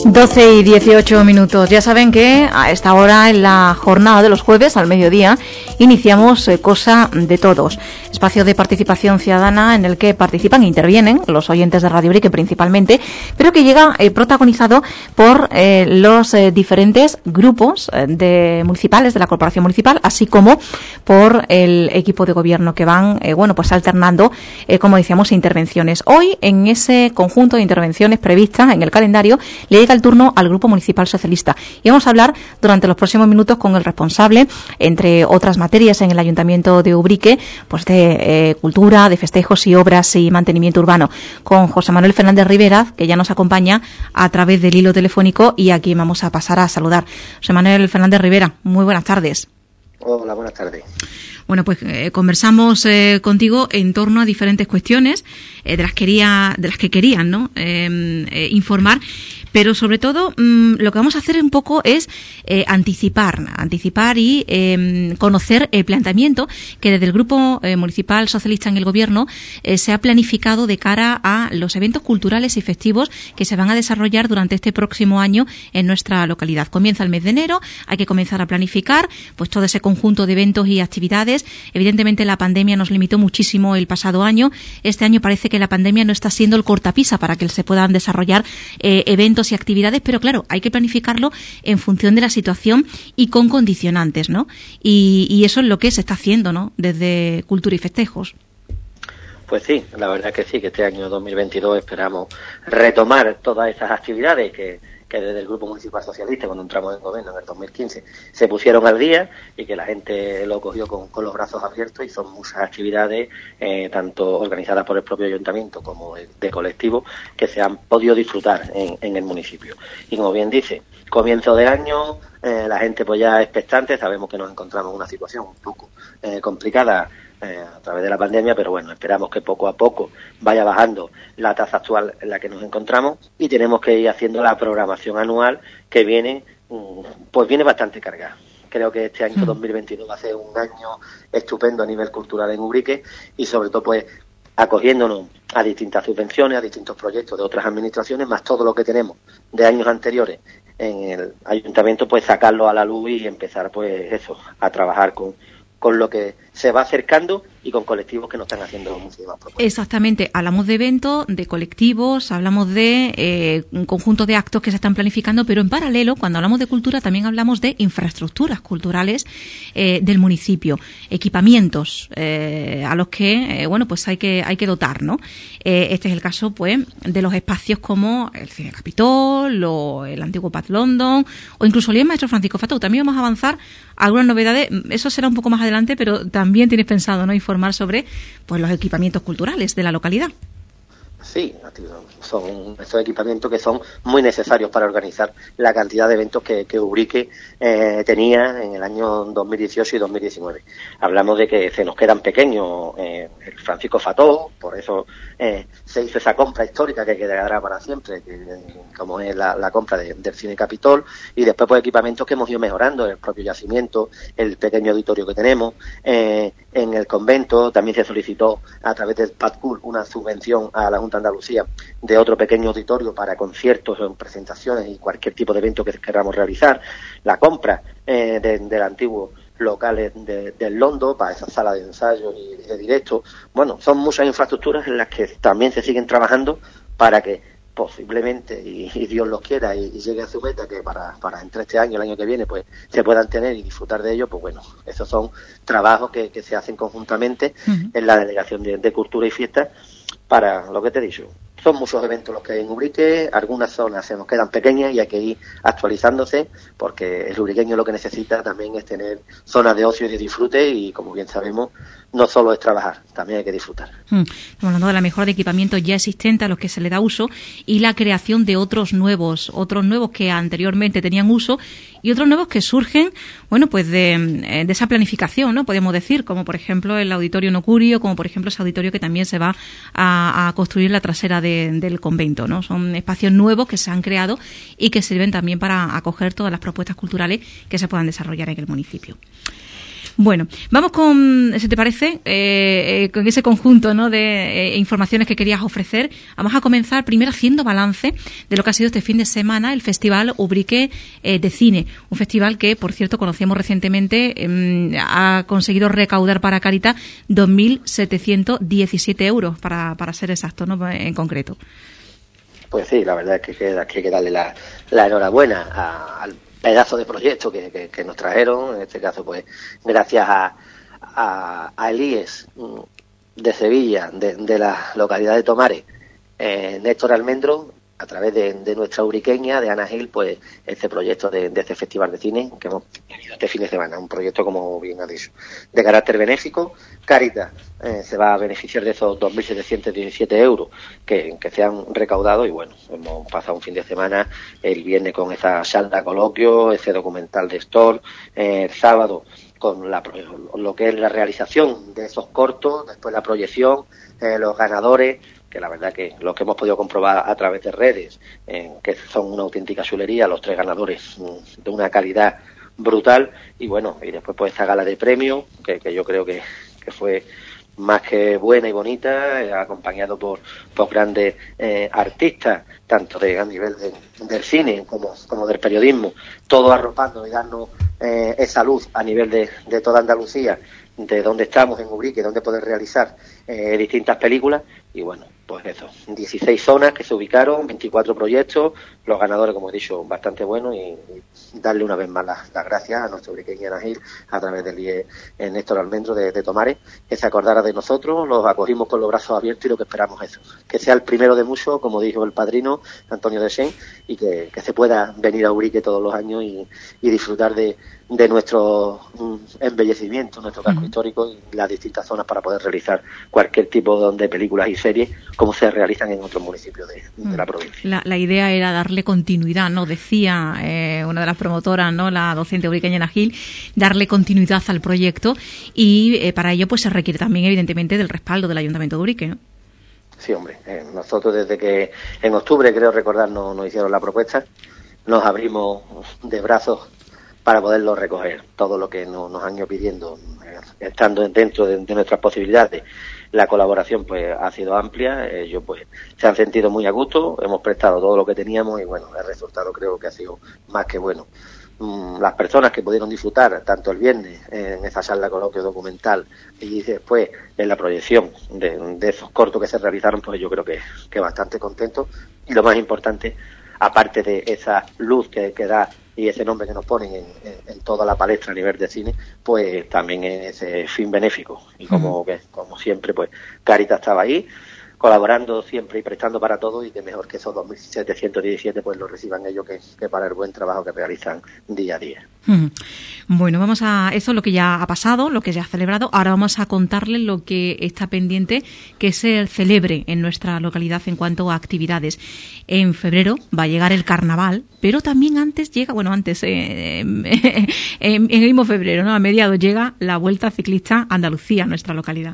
12:18. Ya saben que a esta hora, en la jornada de los jueves al mediodía, iniciamos Cosa de Todos, espacio de participación ciudadana en el que participan e intervienen los oyentes de Radio Ubrique principalmente, pero que llega protagonizado por los diferentes grupos de municipales de la Corporación Municipal, así como por el equipo de gobierno que van pues alternando, como decíamos, intervenciones. Hoy, en ese conjunto de intervenciones previstas en el calendario, le llega el turno al Grupo Municipal Socialista y vamos a hablar durante los próximos minutos con el responsable, entre otras materias en el Ayuntamiento de Ubrique, pues de cultura, de festejos y obras y mantenimiento urbano, con José Manuel Fernández Rivera, que ya nos acompaña a través del hilo telefónico y a quien vamos a pasar a saludar. José Manuel Fernández Rivera, muy buenas tardes. Hola, buenas tardes. Bueno, pues conversamos contigo en torno a diferentes cuestiones de las que querían, ¿no? Informar. Pero sobre todo lo que vamos a hacer un poco es anticipar y conocer el planteamiento que desde el Grupo Municipal Socialista en el Gobierno se ha planificado de cara a los eventos culturales y festivos que se van a desarrollar durante este próximo año en nuestra localidad. Comienza el mes de enero, hay que comenzar a planificar pues todo ese conjunto de eventos y actividades. Evidentemente la pandemia nos limitó muchísimo el pasado año. Este año parece que la pandemia no está siendo el cortapisa para que se puedan desarrollar eventos y actividades, pero claro, hay que planificarlo en función de la situación y con condicionantes, ¿no? Y eso es lo que se está haciendo, ¿no? Desde Cultura y Festejos. Pues sí, la verdad que sí, que este año 2022 esperamos retomar todas esas actividades que desde el Grupo Municipal Socialista, cuando entramos en gobierno en el 2015, se pusieron al día y que la gente lo cogió con los brazos abiertos, y son muchas actividades, tanto organizadas por el propio ayuntamiento como de colectivos, que se han podido disfrutar en el municipio. Y como bien dice, comienzo de año, la gente pues ya expectante, sabemos que nos encontramos en una situación un poco complicada a través de la pandemia, pero bueno, esperamos que poco a poco vaya bajando la tasa actual en la que nos encontramos, y tenemos que ir haciendo la programación anual que viene bastante cargada. Creo que este año 2022 va a ser un año estupendo a nivel cultural en Ubrique, y sobre todo pues acogiéndonos a distintas subvenciones, a distintos proyectos de otras administraciones, más todo lo que tenemos de años anteriores en el ayuntamiento, pues sacarlo a la luz y empezar pues eso, a trabajar con lo que se va acercando y con colectivos que nos están haciendo muchísimas propuestas. Exactamente, hablamos de eventos, de colectivos, hablamos de un conjunto de actos que se están planificando, pero en paralelo, cuando hablamos de cultura, también hablamos de infraestructuras culturales del municipio, equipamientos a los que pues hay que dotar, ¿no? Este es el caso pues de los espacios como el Cine Capitol o el antiguo Pat London o incluso el Maestro Francisco Fatou. También vamos a avanzar algunas novedades, eso será un poco más adelante, pero también tienes pensado, ¿no?, informar sobre pues los equipamientos culturales de la localidad. Sí, son estos equipamientos que son muy necesarios para organizar la cantidad de eventos que Ubrique tenía en el año 2018 y 2019. Hablamos de que se nos quedan pequeños el Francisco Fatou, por eso se hizo esa compra histórica que quedará para siempre, como es la compra del Cine Capitol, y después pues equipamientos que hemos ido mejorando, el propio yacimiento, el pequeño auditorio que tenemos, en el convento también se solicitó a través del PADCUL una subvención a la Junta de Andalucía de otro pequeño auditorio para conciertos, presentaciones y cualquier tipo de evento que queramos realizar, la compra del antiguo locales del Londo para esa sala de ensayo y de directo. Bueno, son muchas infraestructuras en las que también se siguen trabajando para que posiblemente, y Dios los quiera, y llegue a su meta, que para entre este año y el año que viene pues se puedan tener y disfrutar de ello. Pues bueno, esos son trabajos que se hacen conjuntamente en la Delegación de Cultura y Fiestas, para lo que te he dicho. Son muchos eventos los que hay en Ubrique, algunas zonas se nos quedan pequeñas y hay que ir actualizándose, porque el ubriqueño lo que necesita también es tener zonas de ocio y de disfrute, y como bien sabemos, no solo es trabajar, también hay que disfrutar. Estamos hablando de la mejora de equipamientos ya existentes a los que se le da uso y la creación de otros nuevos que anteriormente tenían uso y otros nuevos que surgen, bueno, pues de esa planificación, ¿no? Podemos decir, como por ejemplo el Auditorio Nocurio, como por ejemplo ese auditorio que también se va a construir en la trasera del convento, ¿no? Son espacios nuevos que se han creado y que sirven también para acoger todas las propuestas culturales que se puedan desarrollar en el municipio. Bueno, vamos con, si te parece, con ese conjunto, ¿no?, de informaciones que querías ofrecer. Vamos a comenzar primero haciendo balance de lo que ha sido este fin de semana el Festival Ubrique de Cine. Un festival que, por cierto, conocíamos recientemente, ha conseguido recaudar para Cáritas 2.717 euros, para ser exacto, ¿no?, en concreto. Pues sí, la verdad es que hay que darle la enhorabuena al pedazo de proyecto que nos trajeron, en este caso pues gracias a Elíes de Sevilla, de la localidad de Tomares, Néstor Almendro, a través de nuestra ubriqueña, de Ana Gil, pues este proyecto de este festival de cine que hemos tenido este fin de semana, un proyecto, como bien ha dicho, de carácter benéfico. Cáritas se va a beneficiar de esos 2.717 euros que se han recaudado, y bueno, hemos pasado un fin de semana, el viernes con esa charla coloquio, ese documental de Stor, el sábado con lo que es la realización de esos cortos, después la proyección, los ganadores, que la verdad que lo que hemos podido comprobar a través de redes, que son una auténtica chulería, los 3 ganadores de una calidad brutal, y bueno, y después pues esta gala de premios, que yo creo que fue más que buena y bonita, acompañado por grandes artistas, tanto a nivel del cine como del periodismo, todo arropando y darnos esa luz a nivel de toda Andalucía, de donde estamos en Ubrique, donde poder realizar distintas películas. Y bueno, pues eso, 16 zonas que se ubicaron, 24 proyectos, los ganadores, como he dicho, bastante buenos, y darle una vez más las gracias a nuestro ubriqueño Ana Gil, a través del IE Néstor Almendro de Tomares, que se acordara de nosotros, los acogimos con los brazos abiertos, y lo que esperamos es eso, que sea el primero de muchos, como dijo el padrino Antonio de Sen, y que se pueda venir a Ubrique todos los años y disfrutar de nuestro embellecimiento, nuestro casco histórico y las distintas zonas, para poder realizar cualquier tipo de películas y series como se realizan en otros municipios de la provincia. La idea era darle continuidad, ¿no? Decía una de las promotoras, ¿no?, la docente ubriqueña Ana Gil, darle continuidad al proyecto, y para ello pues se requiere también, evidentemente, del respaldo del Ayuntamiento de Ubrique, ¿no? Sí, hombre, nosotros desde que en octubre, creo recordar, nos hicieron la propuesta, nos abrimos de brazos para poderlo recoger, todo lo que nos han ido pidiendo, estando dentro de nuestras posibilidades. La colaboración pues ha sido amplia, ellos pues se han sentido muy a gusto, hemos prestado todo lo que teníamos, y bueno, el resultado creo que ha sido más que bueno. Las personas que pudieron disfrutar tanto el viernes en esa charla coloquio documental y después en la proyección de esos cortos que se realizaron, pues yo creo que bastante contentos, y lo más importante, aparte de esa luz que da y ese nombre que nos ponen en toda la palestra a nivel de cine, pues también ese fin benéfico, y como siempre, pues Cáritas estaba ahí colaborando siempre y prestando para todo, y que mejor que esos 2.717 pues lo reciban ellos que para el buen trabajo que realizan día a día. Bueno, vamos a eso, lo que ya ha pasado, lo que ya ha celebrado. Ahora vamos a contarles lo que está pendiente que se celebre en nuestra localidad en cuanto a actividades. En febrero va a llegar el carnaval, pero también antes llega, en el mismo febrero, ¿no?, a mediados, llega la Vuelta Ciclista Andalucía, nuestra localidad.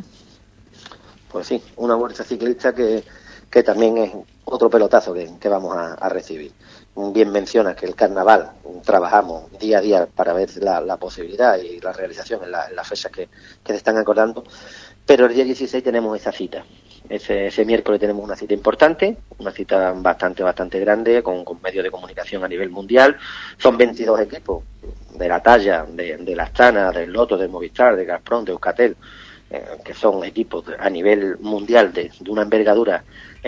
Pues sí, una vuelta ciclista que también es otro pelotazo que vamos a recibir. Bien mencionas que el carnaval trabajamos día a día para ver la posibilidad y la realización en las fechas que se están acordando, pero el día 16 tenemos esa cita. Ese miércoles tenemos una cita importante, una cita bastante grande, con medios de comunicación a nivel mundial. Son 22 equipos de la talla de la Astana, del Loto, de Movistar, de Gazprom, de Euskaltel, que son equipos a nivel mundial de una envergadura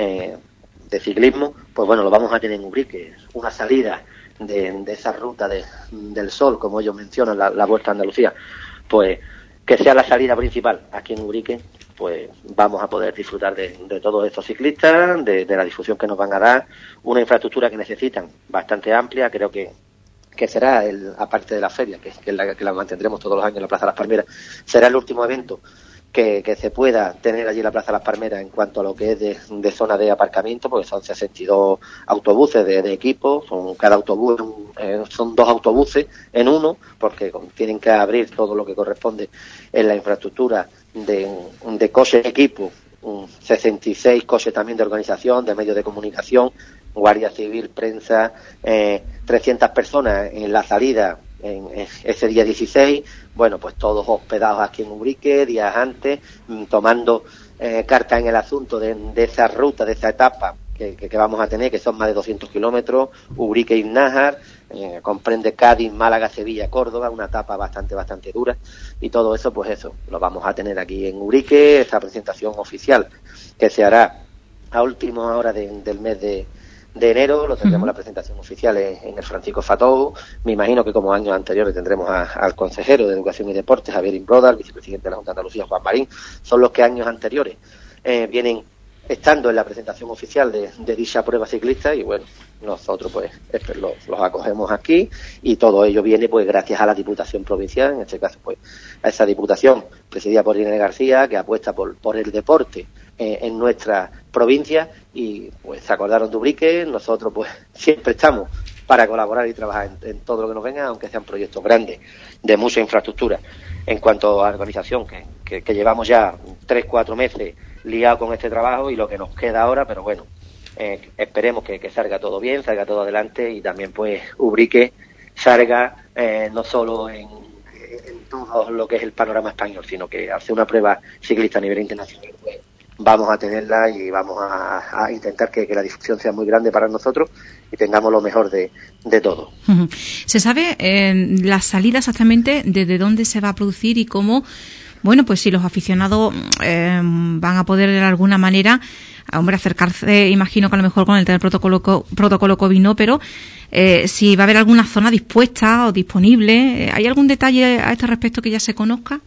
de ciclismo. Pues bueno, lo vamos a tener en Ubrique, una salida de esa ruta del sol, como ellos mencionan, la Vuelta a Andalucía, pues que sea la salida principal aquí en Ubrique. Pues vamos a poder disfrutar de todos estos ciclistas, de la difusión que nos van a dar, una infraestructura que necesitan bastante amplia. Creo que será, aparte de la feria, que la mantendremos todos los años en la Plaza de las Palmeras, será el último evento que se pueda tener allí en la Plaza de las Palmeras en cuanto a lo que es de zona de aparcamiento, porque son 62 autobuses de equipo, cada autobús son 2 autobuses en uno, porque tienen que abrir todo lo que corresponde en la infraestructura de coches de equipo, 66 coches también de organización, de medios de comunicación, Guardia Civil, prensa, 300 personas en la salida en ese día 16, bueno, pues todos hospedados aquí en Ubrique, días antes, tomando carta en el asunto de esa ruta, de esa etapa que vamos a tener, que son más de 200 kilómetros, Ubrique y Nájar, comprende Cádiz, Málaga, Sevilla, Córdoba, una etapa bastante dura, y todo eso, pues eso, lo vamos a tener aquí en Ubrique, esta presentación oficial que se hará a última hora del mes de enero, lo tendremos la presentación oficial en el Francisco Fatou. Me imagino que como años anteriores tendremos al consejero de Educación y Deportes, Javier Imbroda, al vicepresidente de la Junta de Andalucía, Juan Marín. Son los que años anteriores vienen estando en la presentación oficial de dicha prueba ciclista, y bueno, nosotros pues los acogemos aquí, y todo ello viene pues gracias a la Diputación Provincial, en este caso pues a esa Diputación presidida por Irene García, que apuesta por el deporte en nuestra provincia, y pues se acordaron de Ubrique. Nosotros pues siempre estamos para colaborar y trabajar en todo lo que nos venga, aunque sean proyectos grandes, de mucha infraestructura. En cuanto a organización, que llevamos ya 3-4 meses liados con este trabajo, y lo que nos queda ahora, pero bueno, esperemos que salga todo bien, salga todo adelante, y también pues Ubrique salga no solo en todo lo que es el panorama español, sino que hace una prueba ciclista a nivel internacional, pues vamos a tenerla, y vamos a intentar que la difusión sea muy grande para nosotros y tengamos lo mejor de todo. ¿Se sabe la salida exactamente desde dónde se va a producir y cómo? Bueno, pues si los aficionados van a poder de alguna manera, acercarse, imagino que a lo mejor con el protocolo COVID no, pero si va a haber alguna zona dispuesta o disponible, ¿hay algún detalle a este respecto que ya se conozca?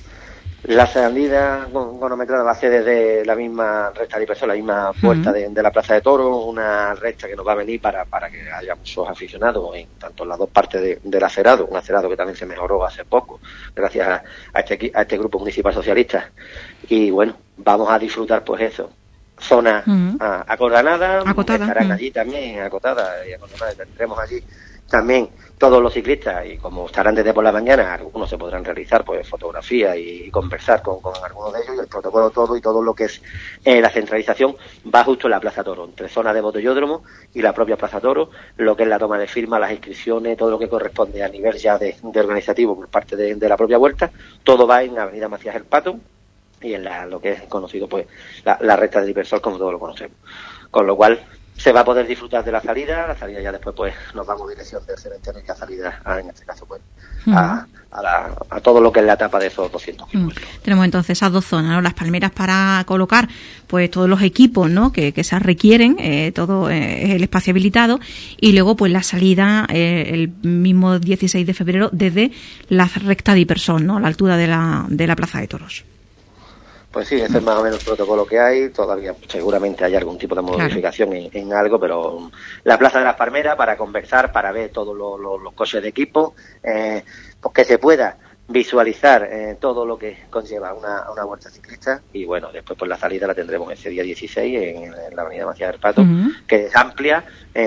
La salida cronometrada va a ser desde la misma recta de personas, la misma puerta de la Plaza de Toros, una recta que nos va a venir para que haya muchos aficionados en tanto en las dos partes del acerado, un acerado que también se mejoró hace poco gracias a este grupo municipal socialista. Y bueno, vamos a disfrutar pues eso, zona acotada, estarán allí también acotadas y acordonadas, tendremos allí también todos los ciclistas, y como estarán desde por la mañana, algunos se podrán realizar pues fotografías y conversar con algunos de ellos, y el protocolo todo y todo lo que es la centralización va justo en la Plaza Toro, entre zona de botellódromo y la propia Plaza Toro, lo que es la toma de firmas, las inscripciones, todo lo que corresponde a nivel ya de organizativo por parte de la propia vuelta, todo va en Avenida Macías El Pato y en lo que es conocido pues la recta de Diversor, como todos lo conocemos, con lo cual se va a poder disfrutar de la salida ya después pues nos vamos dirección del cementerio, y la salida en este caso pues a todo lo que es la etapa de esos 200 kilómetros. Tenemos entonces esas dos zonas, ¿no? Las palmeras para colocar pues todos los equipos, ¿no? que se requieren, todo el espacio habilitado, y luego pues la salida el mismo 16 de febrero desde la recta de Ipersón, ¿no? A la altura de la Plaza de Toros. Pues sí, ese es más o menos el protocolo que hay. Todavía seguramente hay algún tipo de modificación en algo, pero la Plaza de las Palmeras para conversar, para ver todos los coches de equipo, pues que se pueda visualizar todo lo que conlleva una vuelta ciclista. Y bueno, después pues la salida la tendremos ese día 16 en la Avenida Macías del Pato, que es amplia,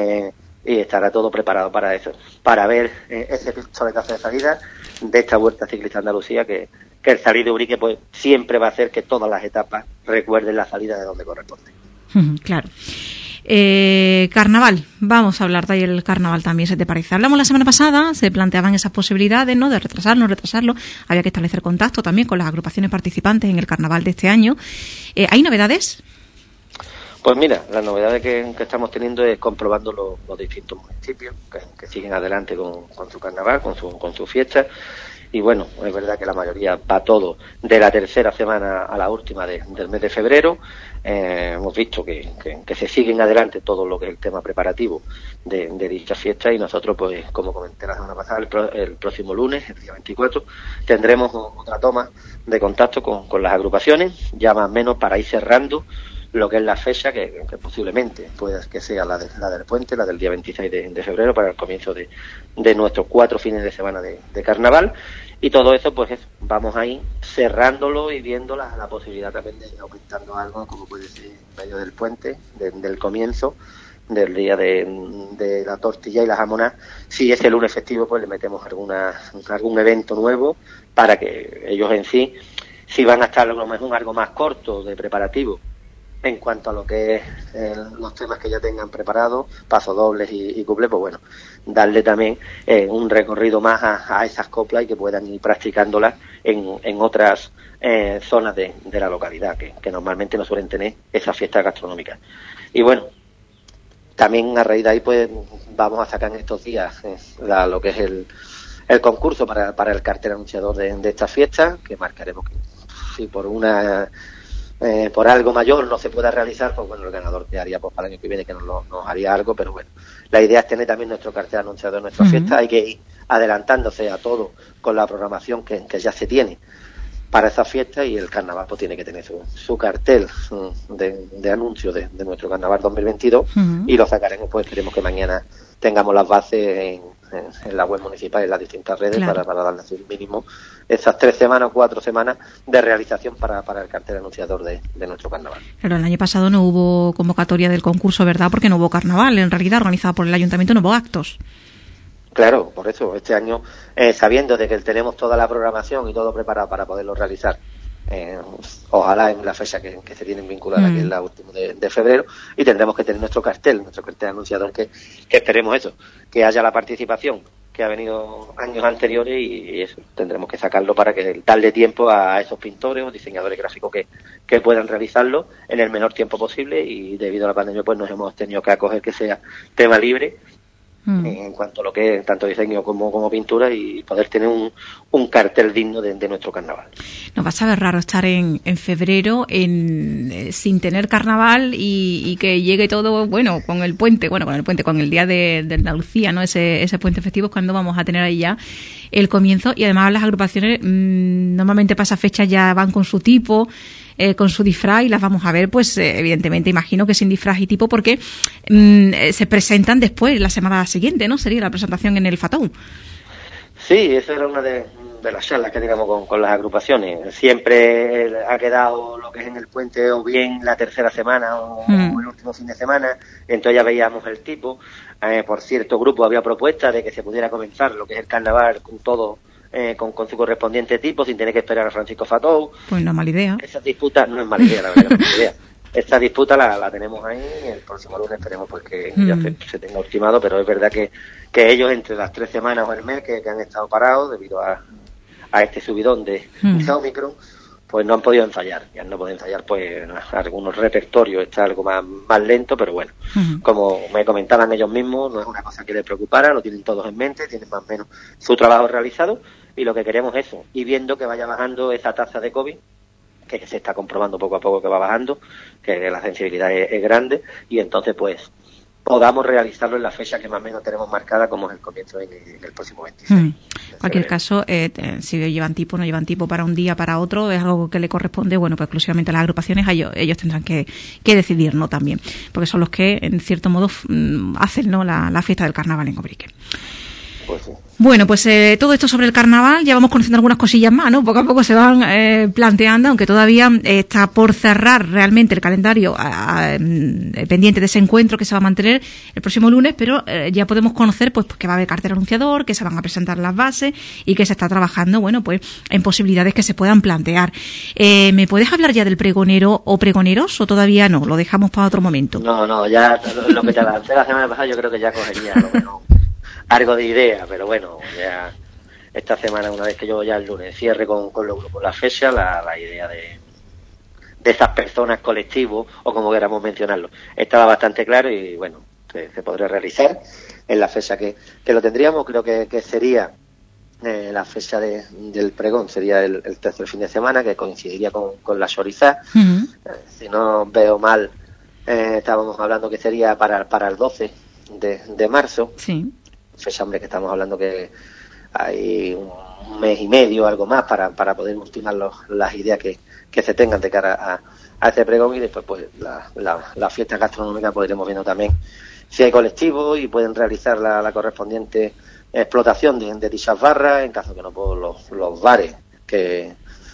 y estará todo preparado para eso, para ver ese pistoletazo de salida de esta vuelta ciclista Andalucía, que el salir de Ubrique pues siempre va a hacer que todas las etapas recuerden la salida de donde corresponde. Claro. Carnaval, vamos a hablar de ahí el carnaval también, ¿se te parece? Hablamos la semana pasada, se planteaban esas posibilidades, ¿no? De retrasarlo, había que establecer contacto también con las agrupaciones participantes en el carnaval de este año. ¿Hay novedades? Pues mira, las novedades que estamos teniendo es comprobando los distintos municipios que siguen adelante con su carnaval, con su fiesta. Y bueno, es verdad que la mayoría va todo de la tercera semana a la última del mes de febrero. Hemos visto que se siguen adelante todo lo que es el tema preparativo de dicha fiesta, y nosotros, pues como comenté la semana pasada, el próximo lunes, el día 24, tendremos otra toma de contacto con las agrupaciones, ya más o menos para ir cerrando lo que es la fecha, que posiblemente pueda que sea la del puente, la del día 26 de febrero, para el comienzo de nuestros 4 fines de semana de carnaval. Y todo eso, pues vamos a ir cerrándolo y viendo la posibilidad también de aumentando algo, como puede ser en medio del puente, del comienzo del día de la tortilla y la jamonada. Si es el lunes festivo, pues le metemos algún evento nuevo, para que ellos en sí, si van a estar a lo mejor algo más corto de preparativo, en cuanto a lo que es los temas que ya tengan preparados, pasodobles y cuplés, pues bueno, darle también un recorrido más a esas coplas y que puedan ir practicándolas en otras zonas de la localidad, que normalmente no suelen tener esas fiestas gastronómicas. Y bueno, también a raíz de ahí pues vamos a sacar en estos días lo que es el concurso para el cartel anunciador de esta fiesta, que marcaremos que si por algo mayor no se pueda realizar, pues bueno, el ganador quedaría pues para el año que viene, que nos haría algo, pero bueno, la idea es tener también nuestro cartel anunciador en nuestra fiesta. Hay que ir adelantándose a todo con la programación que ya se tiene para esa fiesta, y el carnaval pues tiene que tener su cartel de anuncio de nuestro carnaval 2022 y lo sacaremos, pues esperemos que mañana tengamos las bases en la web municipal, en las distintas redes, claro, para darles un mínimo esas 3 semanas o 4 semanas de realización para el cartel anunciador de nuestro carnaval. Pero el año pasado no hubo convocatoria del concurso, ¿verdad? Porque no hubo carnaval, en realidad, organizado por el ayuntamiento, no hubo actos. Claro, por eso, este año, sabiendo de que tenemos toda la programación y todo preparado para poderlo realizar, ojalá en la fecha que se tienen vinculada, que es la última de febrero, y tendremos que tener nuestro cartel anunciador, que esperemos eso, que haya la participación que ha venido años anteriores, y eso, tendremos que sacarlo para que darle tiempo a esos pintores o diseñadores gráficos que puedan realizarlo en el menor tiempo posible, y debido a la pandemia pues nos hemos tenido que acoger que sea tema libre en cuanto a lo que es tanto diseño como pintura, y poder tener un cartel digno de nuestro carnaval. Nos va a saber raro estar en febrero sin tener carnaval y que llegue todo, bueno, con el puente, con el día de Andalucía, ¿no? Ese puente festivo, cuando vamos a tener ahí ya el comienzo, y además las agrupaciones normalmente para esa fecha ya van con su tipo, con su disfraz, y las vamos a ver, pues evidentemente imagino que sin disfraz y tipo, porque se presentan después, la semana siguiente, ¿no? Sería la presentación en el Fatou. Sí, esa era una de las charlas que teníamos con las agrupaciones. Siempre ha quedado lo que es en el puente, o bien la tercera semana o el último fin de semana, entonces ya veíamos el tipo. Por cierto grupo había propuesta de que se pudiera comenzar lo que es el carnaval con todo, con su correspondiente tipo, sin tener que esperar a Francisco Fatou. Pues no es mala idea. Esa disputa no es mala idea, la verdad, no es mala idea. Esta disputa la tenemos ahí, y el próximo lunes esperemos pues que ya se tenga ultimado, pero es verdad que ellos entre las 3 semanas o el mes que han estado parados debido a este subidón de Omicron, pues no han podido ensayar. Y al no poder ensayar, pues algunos repertorios está algo más lento, pero bueno, como me comentaban ellos mismos, no es una cosa que les preocupara, lo tienen todos en mente, tienen más o menos su trabajo realizado, y lo que queremos es eso, y viendo que vaya bajando esa tasa de COVID, que se está comprobando poco a poco que va bajando, que la sensibilidad es grande, y entonces pues podamos realizarlo en la fecha que más o menos tenemos marcada, como es el comienzo en el próximo 26. En cualquier caso, si llevan tipo o no llevan tipo para un día, para otro, es algo que le corresponde, bueno, pues exclusivamente a las agrupaciones, ellos tendrán que decidir, ¿no? También, porque son los que, en cierto modo, hacen, ¿no? la fiesta del carnaval en Cobrique. Pues sí. Bueno, pues todo esto sobre el carnaval, ya vamos conociendo algunas cosillas más, ¿no? Poco a poco se van planteando, aunque todavía está por cerrar realmente el calendario pendiente de ese encuentro que se va a mantener el próximo lunes, pero ya podemos conocer pues que va a haber cartel anunciador, que se van a presentar las bases y que se está trabajando, bueno, pues en posibilidades que se puedan plantear. ¿Me puedes hablar ya del pregonero o pregoneros, o todavía no? Lo dejamos para otro momento. No, ya lo que te lancé la semana pasada yo creo que ya cogería lo menos algo de idea, pero bueno, ya esta semana, una vez que yo ya el lunes cierre con los grupos la fecha, la idea de esas personas, colectivos, o como queramos mencionarlo, estaba bastante claro, y bueno, se podría realizar en la fecha que lo tendríamos. Creo que sería la fecha del pregón, sería el tercer fin de semana, que coincidiría con la Xorizá. Si no veo mal, estábamos hablando que sería para el 12 de marzo. Sí. Fecha, hombre, que estamos hablando que hay un mes y medio, algo más, para poder ultimar las ideas que se tengan de cara a este pregón, y después pues la fiesta gastronómica pues iremos viendo también si hay colectivos y pueden realizar la correspondiente explotación de dichas barras, en caso que no, pues los bares que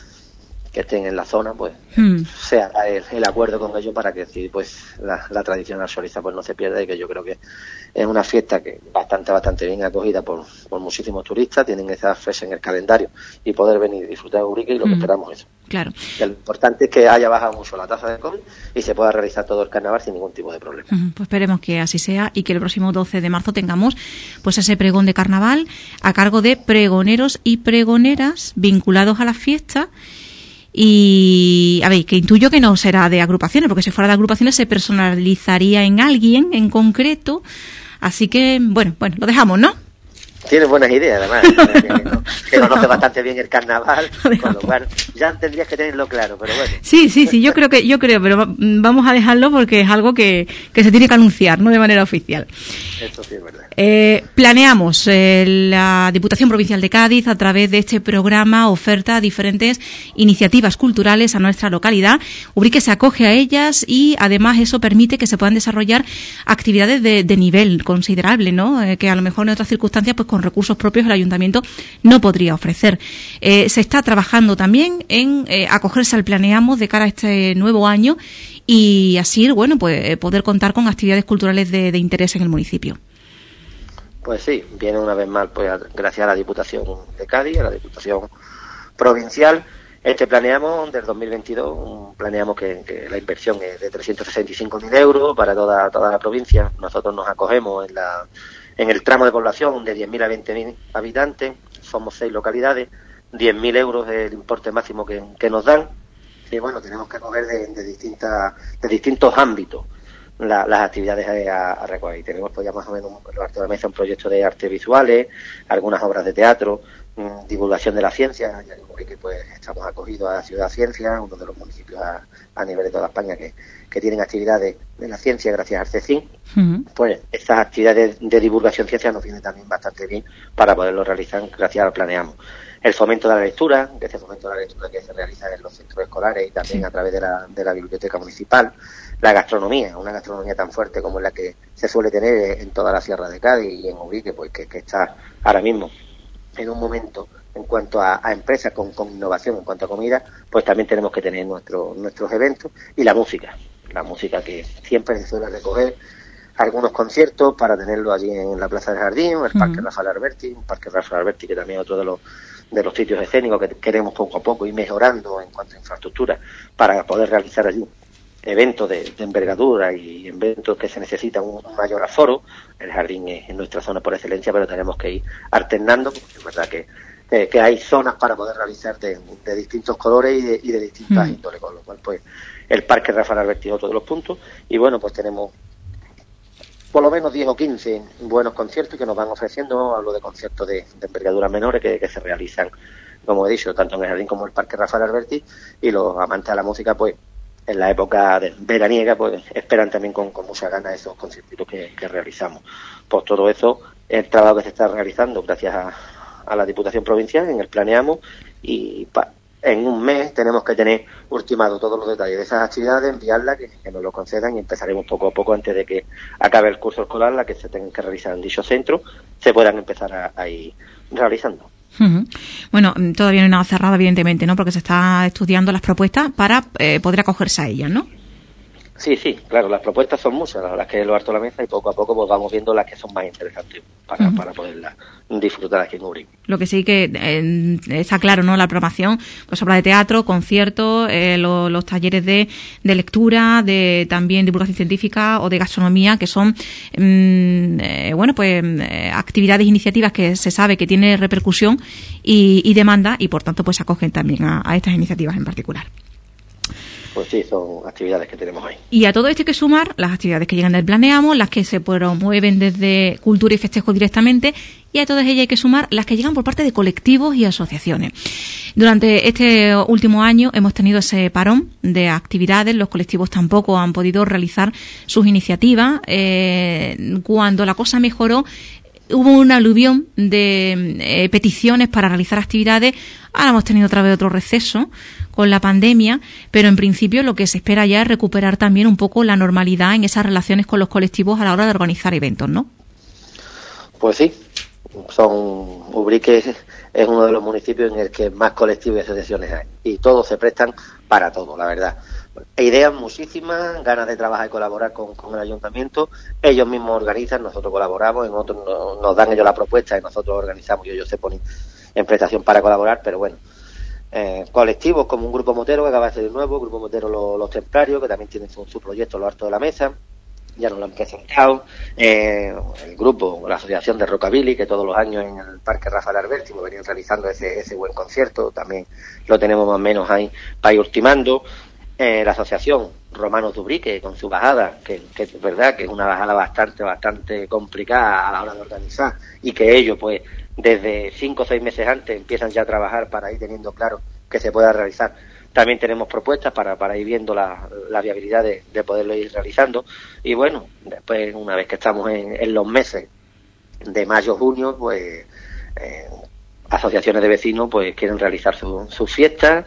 estén en la zona, pues se haga el acuerdo con ellos para que pues la tradicional Xorizá pues no se pierda, y que yo creo que es una fiesta que bastante bien acogida por muchísimos turistas, tienen esa fecha en el calendario y poder venir y disfrutar de Ubrique, y lo que esperamos es eso. Claro. Lo importante es que haya bajado mucho la tasa de COVID y se pueda realizar todo el carnaval sin ningún tipo de problema. Pues esperemos que así sea y que el próximo 12 de marzo tengamos pues ese pregón de carnaval a cargo de pregoneros y pregoneras vinculados a las fiestas. Y, a ver, que intuyo que no será de agrupaciones, porque si fuera de agrupaciones se personalizaría en alguien en concreto. Así que, bueno, lo dejamos, ¿no? Tienes buenas ideas, además, que conoce bastante bien el carnaval, con lo cual ya tendrías que tenerlo claro, pero bueno. Sí, yo creo, pero vamos a dejarlo porque es algo que se tiene que anunciar, no de manera oficial. Eso sí es verdad. Planeamos la Diputación Provincial de Cádiz a través de este programa oferta diferentes iniciativas culturales a nuestra localidad. Ubrique se acoge a ellas y además eso permite que se puedan desarrollar actividades de nivel considerable, ¿no? Que a lo mejor en otras circunstancias pues con recursos propios el ayuntamiento no podría ofrecer. Se está trabajando también en acogerse al Planeamos de cara a este nuevo año y así, bueno, pues poder contar con actividades culturales de interés en el municipio. Pues sí, viene una vez más, pues gracias a la Diputación de Cádiz, a la Diputación Provincial. Planeamos del 2022, planeamos que la inversión es de 365.000 euros para toda la provincia. Nosotros nos acogemos en el tramo de población de 10.000 a 20.000 habitantes, somos 6 localidades, 10.000 euros es el importe máximo que nos dan, y bueno, tenemos que acoger de distintos ámbitos las actividades a recoger. Tenemos pues ya más o menos en Alto de la Mesa un proyecto de artes visuales, algunas obras de teatro, divulgación de la ciencia, ya que pues estamos acogidos a Ciudad Ciencia, uno de los municipios a nivel de toda España que tienen actividades de la ciencia gracias al CECIN. Uh-huh. Pues estas actividades de divulgación ciencia nos vienen también bastante bien para poderlo realizar gracias al Planeamos. El fomento de la lectura, que se realiza en los centros escolares y también a través de la biblioteca municipal. La gastronomía, una gastronomía tan fuerte como la que se suele tener en toda la Sierra de Cádiz y en Ubrique, pues que está ahora mismo en un momento en cuanto a empresas con innovación en cuanto a comida, pues también tenemos que tener nuestros eventos. Y la música que siempre se suele recoger algunos conciertos para tenerlo allí en la Plaza del Jardín, el Parque Rafael Alberti, que también es otro de los sitios escénicos que queremos poco a poco ir mejorando en cuanto a infraestructura para poder realizar allí eventos de envergadura y eventos que se necesitan un mayor aforo. El jardín es nuestra zona por excelencia, pero tenemos que ir alternando, porque es verdad que hay zonas para poder realizar de distintos colores y de distintas índoles, con lo cual pues el Parque Rafael Alberti es otro de los puntos. Y bueno, pues tenemos por lo menos 10 o 15 buenos conciertos que nos van ofreciendo. Hablo de conciertos de envergadura menores que se realizan, como he dicho, tanto en el jardín como en el Parque Rafael Alberti, y los amantes de la música pues en la época veraniega pues esperan también con mucha ganas esos conciertos que realizamos. Por todo eso, el trabajo que se está realizando gracias a la Diputación Provincial en el Planeamos, y en un mes tenemos que tener ultimado todos los detalles de esas actividades, enviarlas, que nos lo concedan, y empezaremos poco a poco antes de que acabe el curso escolar, las que se tengan que realizar en dicho centro, se puedan empezar a ir realizando. Uh-huh. Bueno, todavía no hay nada cerrado, evidentemente, ¿no? Porque se está estudiando las propuestas para poder acogerse a ellas, ¿no? Sí, claro, las propuestas son muchas, las que lo harto la mesa, y poco a poco pues vamos viendo las que son más interesantes para poderlas disfrutar aquí en Ubrique. Lo que sí que está claro, ¿no? La programación, pues habla de teatro, conciertos, los talleres de lectura, de también divulgación científica o de gastronomía, que son actividades, iniciativas que se sabe que tiene repercusión y demanda, y por tanto pues se acogen también a estas iniciativas en particular. Pues sí, son actividades que tenemos ahí. Y a todo esto hay que sumar las actividades que llegan del Planeamos, las que se promueven desde Cultura y Festejo directamente, y a todas ellas hay que sumar las que llegan por parte de colectivos y asociaciones. Durante este último año hemos tenido ese parón de actividades, los colectivos tampoco han podido realizar sus iniciativas. Cuando la cosa mejoró, hubo una aluvión de peticiones para realizar actividades. Ahora hemos tenido otra vez otro receso con la pandemia, pero en principio lo que se espera ya es recuperar también un poco la normalidad en esas relaciones con los colectivos a la hora de organizar eventos, ¿no? Pues sí, Ubrique es uno de los municipios en el que más colectivos y asociaciones hay, y todos se prestan para todo, la verdad. Ideas muchísimas, ganas de trabajar y colaborar con el ayuntamiento. Ellos mismos organizan, nosotros colaboramos, en otros nos dan ellos la propuesta y nosotros organizamos y ellos se ponen en prestación para colaborar, pero bueno, colectivos como un grupo motero que acaba de ser nuevo, Grupo Motero Los Templarios, que también tiene su proyecto Lo Harto de la Mesa, ya nos lo han presentado, el grupo, la Asociación de Rockabilly, que todos los años en el Parque Rafael Alberti pues venían realizando ese buen concierto, también lo tenemos más o menos ahí para ir ultimando. La Asociación Romanos de Ubrique, con su bajada, que es verdad que es una bajada bastante complicada a la hora de organizar, y que ellos pues desde 5 o 6 meses antes empiezan ya a trabajar para ir teniendo claro que se pueda realizar. También tenemos propuestas para ir viendo la viabilidad de poderlo ir realizando. Y bueno, después, una vez que estamos en los meses de mayo, junio, pues asociaciones de vecinos pues quieren realizar sus fiestas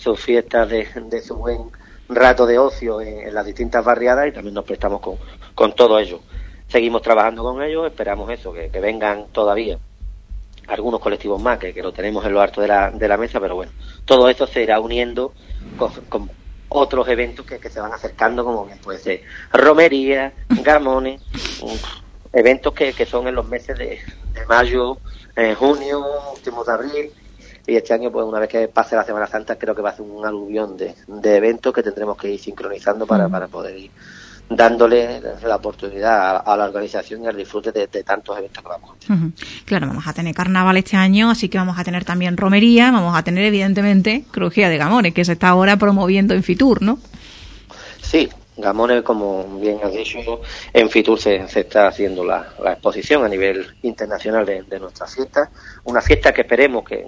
de su buen rato de ocio en las distintas barriadas, y también nos prestamos con todo ello. Seguimos trabajando con ellos, esperamos eso, que vengan todavía algunos colectivos más, que lo tenemos en lo alto de la mesa, pero bueno, todo esto se irá uniendo con otros eventos que se van acercando, como bien puede ser romería, gamones, eventos que son en los meses de mayo, junio, últimos de abril, y este año, pues una vez que pase la Semana Santa, creo que va a ser un aluvión de eventos que tendremos que ir sincronizando para poder ir dándole la oportunidad a la organización y al disfrute de tantos eventos que vamos a tener. Claro, vamos a tener carnaval este año, así que vamos a tener también romería, vamos a tener evidentemente crujía de gamones, que se está ahora promoviendo en Fitur, ¿no? Sí, gamones, como bien has dicho, en Fitur se está haciendo la exposición a nivel internacional de nuestra fiesta, una fiesta que esperemos que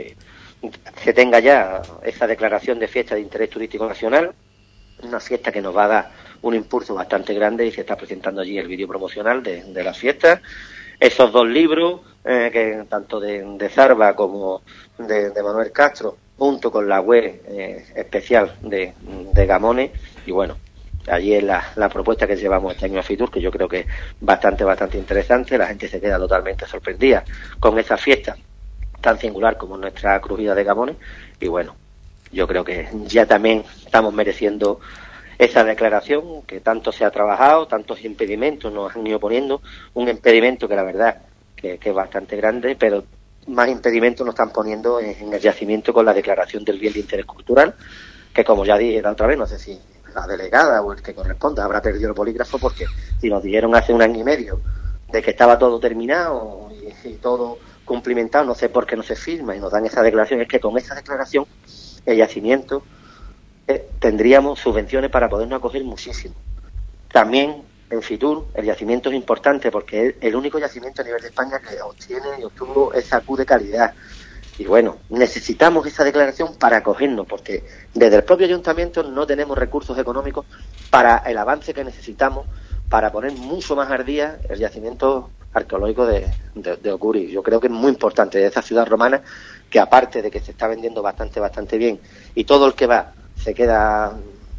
se tenga ya esa declaración de fiesta de interés turístico nacional, una fiesta que nos va a dar un impulso bastante grande, y se está presentando allí el vídeo promocional de la fiesta. Esos 2 libros, que tanto de Zarba como de Manuel Castro, junto con la web especial de Gamones, y bueno, allí es la propuesta que llevamos este año a Fitur, que yo creo que es bastante interesante. La gente se queda totalmente sorprendida con esa fiesta tan singular como nuestra crujida de Gamones, y bueno, yo creo que ya también estamos mereciendo esa declaración que tanto se ha trabajado, tantos impedimentos nos han ido poniendo, un impedimento que la verdad que es bastante grande, pero más impedimentos nos están poniendo en el yacimiento con la declaración del bien de interés cultural, que como ya dije la otra vez, no sé si la delegada o el que corresponda habrá perdido el bolígrafo, porque si nos dijeron hace 1 año y medio de que estaba todo terminado y todo cumplimentado, no sé por qué no se firma y nos dan esa declaración. Es que con esa declaración el yacimiento tendríamos subvenciones para podernos acoger muchísimo. También en Fitur el yacimiento es importante porque es el único yacimiento a nivel de España que obtiene y obtuvo esa Q de calidad. Y bueno, necesitamos esa declaración para acogernos, porque desde el propio ayuntamiento no tenemos recursos económicos para el avance que necesitamos para poner mucho más al día el yacimiento arqueológico de Ocuri. Yo creo que es muy importante de esa ciudad romana, que aparte de que se está vendiendo bastante bien, y todo el que va se queda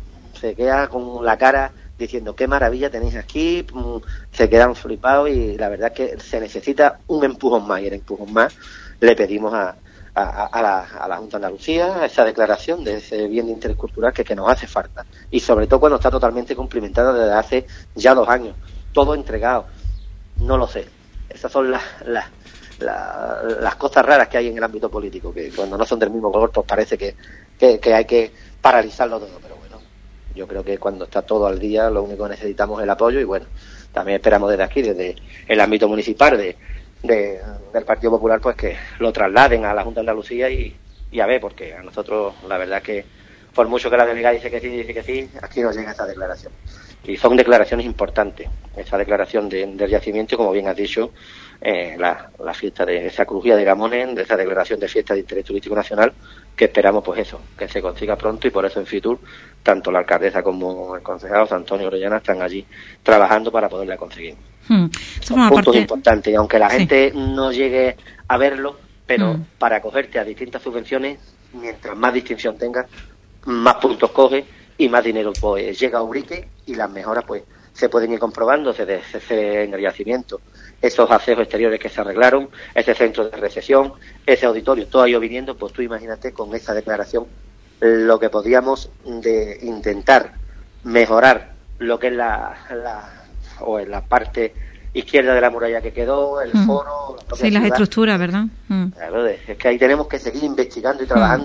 con la cara diciendo qué maravilla tenéis aquí, se quedan flipados, y la verdad es que se necesita un empujón más, y el empujón más le pedimos a la Junta de Andalucía esa declaración de ese bien de interés cultural que nos hace falta, y sobre todo cuando está totalmente cumplimentada desde hace ya 2 años, todo entregado. No lo sé, esas son las cosas raras que hay en el ámbito político, que cuando no son del mismo color pues parece que hay que paralizarlo todo, pero bueno, yo creo que cuando está todo al día lo único que necesitamos es el apoyo, y bueno, también esperamos desde aquí, desde el ámbito municipal del Partido Popular, pues que lo trasladen a la Junta de Andalucía y a ver, porque a nosotros la verdad que por mucho que la delegada dice que sí, aquí nos llega esta declaración. Y son declaraciones importantes, esa declaración del yacimiento, como bien has dicho, la fiesta de esa crujía de Gamones, de esa declaración de fiesta de interés turístico nacional, que esperamos pues eso, que se consiga pronto, y por eso en Fitur, tanto la alcaldesa como el concejal Antonio Orellana están allí trabajando para poderla conseguir. Son puntos importantes, y aunque la gente no llegue a verlo, pero para acogerte a distintas subvenciones, mientras más distinción tengas, más puntos coges y más dinero pues llega a Ubrique, y las mejoras pues se pueden ir comprobando desde en el yacimiento. Esos accesos exteriores que se arreglaron, ese centro de recepción, ese auditorio, todo ha ido viniendo, pues tú imagínate con esa declaración lo que podíamos de intentar mejorar lo que es la parte izquierda de la muralla que quedó, el foro, sí, las estructuras, ¿verdad? Claro, es que ahí tenemos que seguir investigando y trabajando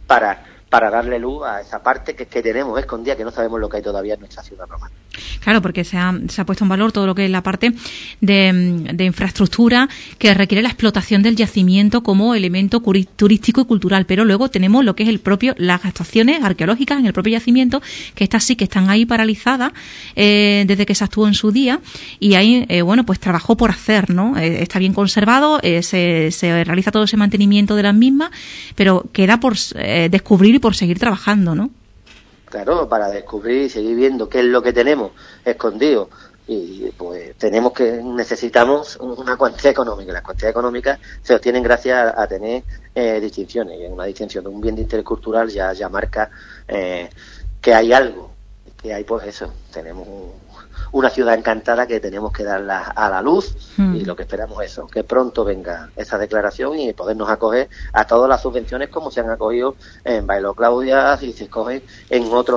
para darle luz a esa parte que tenemos escondida, que no sabemos lo que hay todavía en nuestra ciudad romana. Claro, porque se ha puesto en valor todo lo que es la parte de infraestructura que requiere la explotación del yacimiento como elemento turístico y cultural, pero luego tenemos lo que es las estaciones arqueológicas en el propio yacimiento, que estas sí que están ahí paralizadas desde que se actuó en su día, y hay pues trabajo por hacer, ¿no? Está bien conservado, se realiza todo ese mantenimiento de las mismas, pero queda por descubrir y por seguir trabajando, ¿no? Claro, para descubrir y seguir viendo qué es lo que tenemos escondido, y pues necesitamos una cuantía económica. Las cuantías económicas se obtienen gracias a tener distinciones, y una distinción de un bien de interés cultural ya marca que hay algo, que hay pues eso, tenemos una ciudad encantada que tenemos que darla a la luz, y lo que esperamos es eso, que pronto venga esa declaración y podernos acoger a todas las subvenciones como se han acogido en Bailo Claudia y se escogen en otros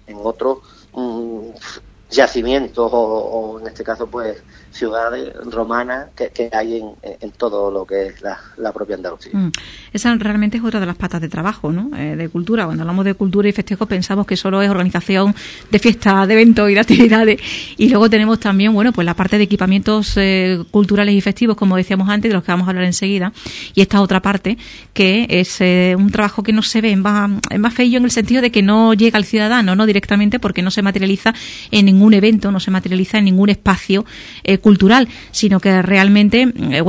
yacimientos o en este caso pues ciudades romanas que hay en todo lo que es la propia Andalucía. Esa realmente es otra de las patas de trabajo, ¿no? De cultura. Cuando hablamos de cultura y festejos pensamos que solo es organización de fiestas, de eventos y de actividades, y luego tenemos también, pues la parte de equipamientos culturales y festivos, como decíamos antes, de los que vamos a hablar enseguida, y esta otra parte que es un trabajo que no se ve, es más feo en el sentido de que no llega al ciudadano, no directamente, porque no se materializa en ningún evento, no se materializa en ningún espacio cultural, sino que realmente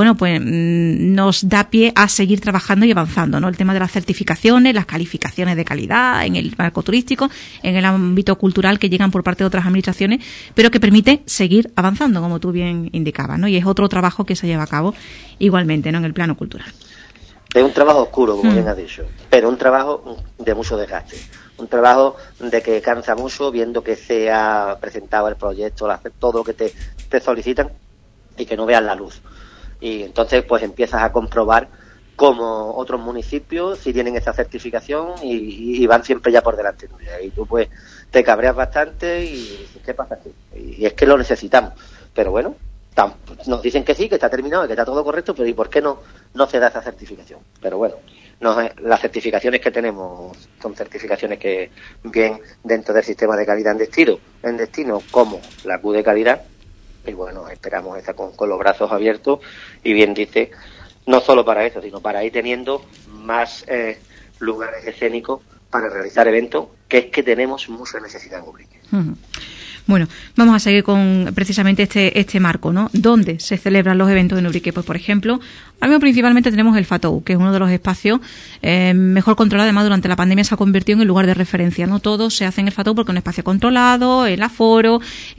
nos da pie a seguir trabajando y avanzando, ¿no? El tema de las certificaciones, las calificaciones de calidad en el marco turístico, en el ámbito cultural, que llegan por parte de otras administraciones, pero que permite seguir avanzando, como tú bien indicabas, ¿no? Y es otro trabajo que se lleva a cabo igualmente, ¿no? En el plano cultural. Es un trabajo oscuro, como bien has dicho, pero un trabajo de mucho desgaste. Un trabajo de que cansa mucho viendo que se ha presentado el proyecto, todo lo que te solicitan y que no veas la luz. Y entonces pues empiezas a comprobar cómo otros municipios sí tienen esta certificación y van siempre ya por delante tuya. Y tú pues te cabreas bastante y dices, ¿qué pasa aquí? Y es que lo necesitamos. Pero bueno, nos dicen que sí, que está terminado, que está todo correcto, pero ¿y por qué no se da esa certificación? Pero bueno, las certificaciones que tenemos son certificaciones que bien dentro del sistema de calidad en destino como la Q de calidad, y bueno, esperamos esa con los brazos abiertos, y bien dice, no solo para eso, sino para ir teniendo más lugares escénicos para realizar eventos, que es que tenemos mucha necesidad en Ubrique. Bueno, vamos a seguir con precisamente este marco, ¿no? ¿Dónde se celebran los eventos en Ubrique? Pues, por ejemplo, ahora mismo principalmente tenemos el FATOU, que es uno de los espacios mejor controlado. Además, durante la pandemia se ha convertido en el lugar de referencia, ¿no? Todo se hace en el FATOU porque es un espacio controlado, el aforo,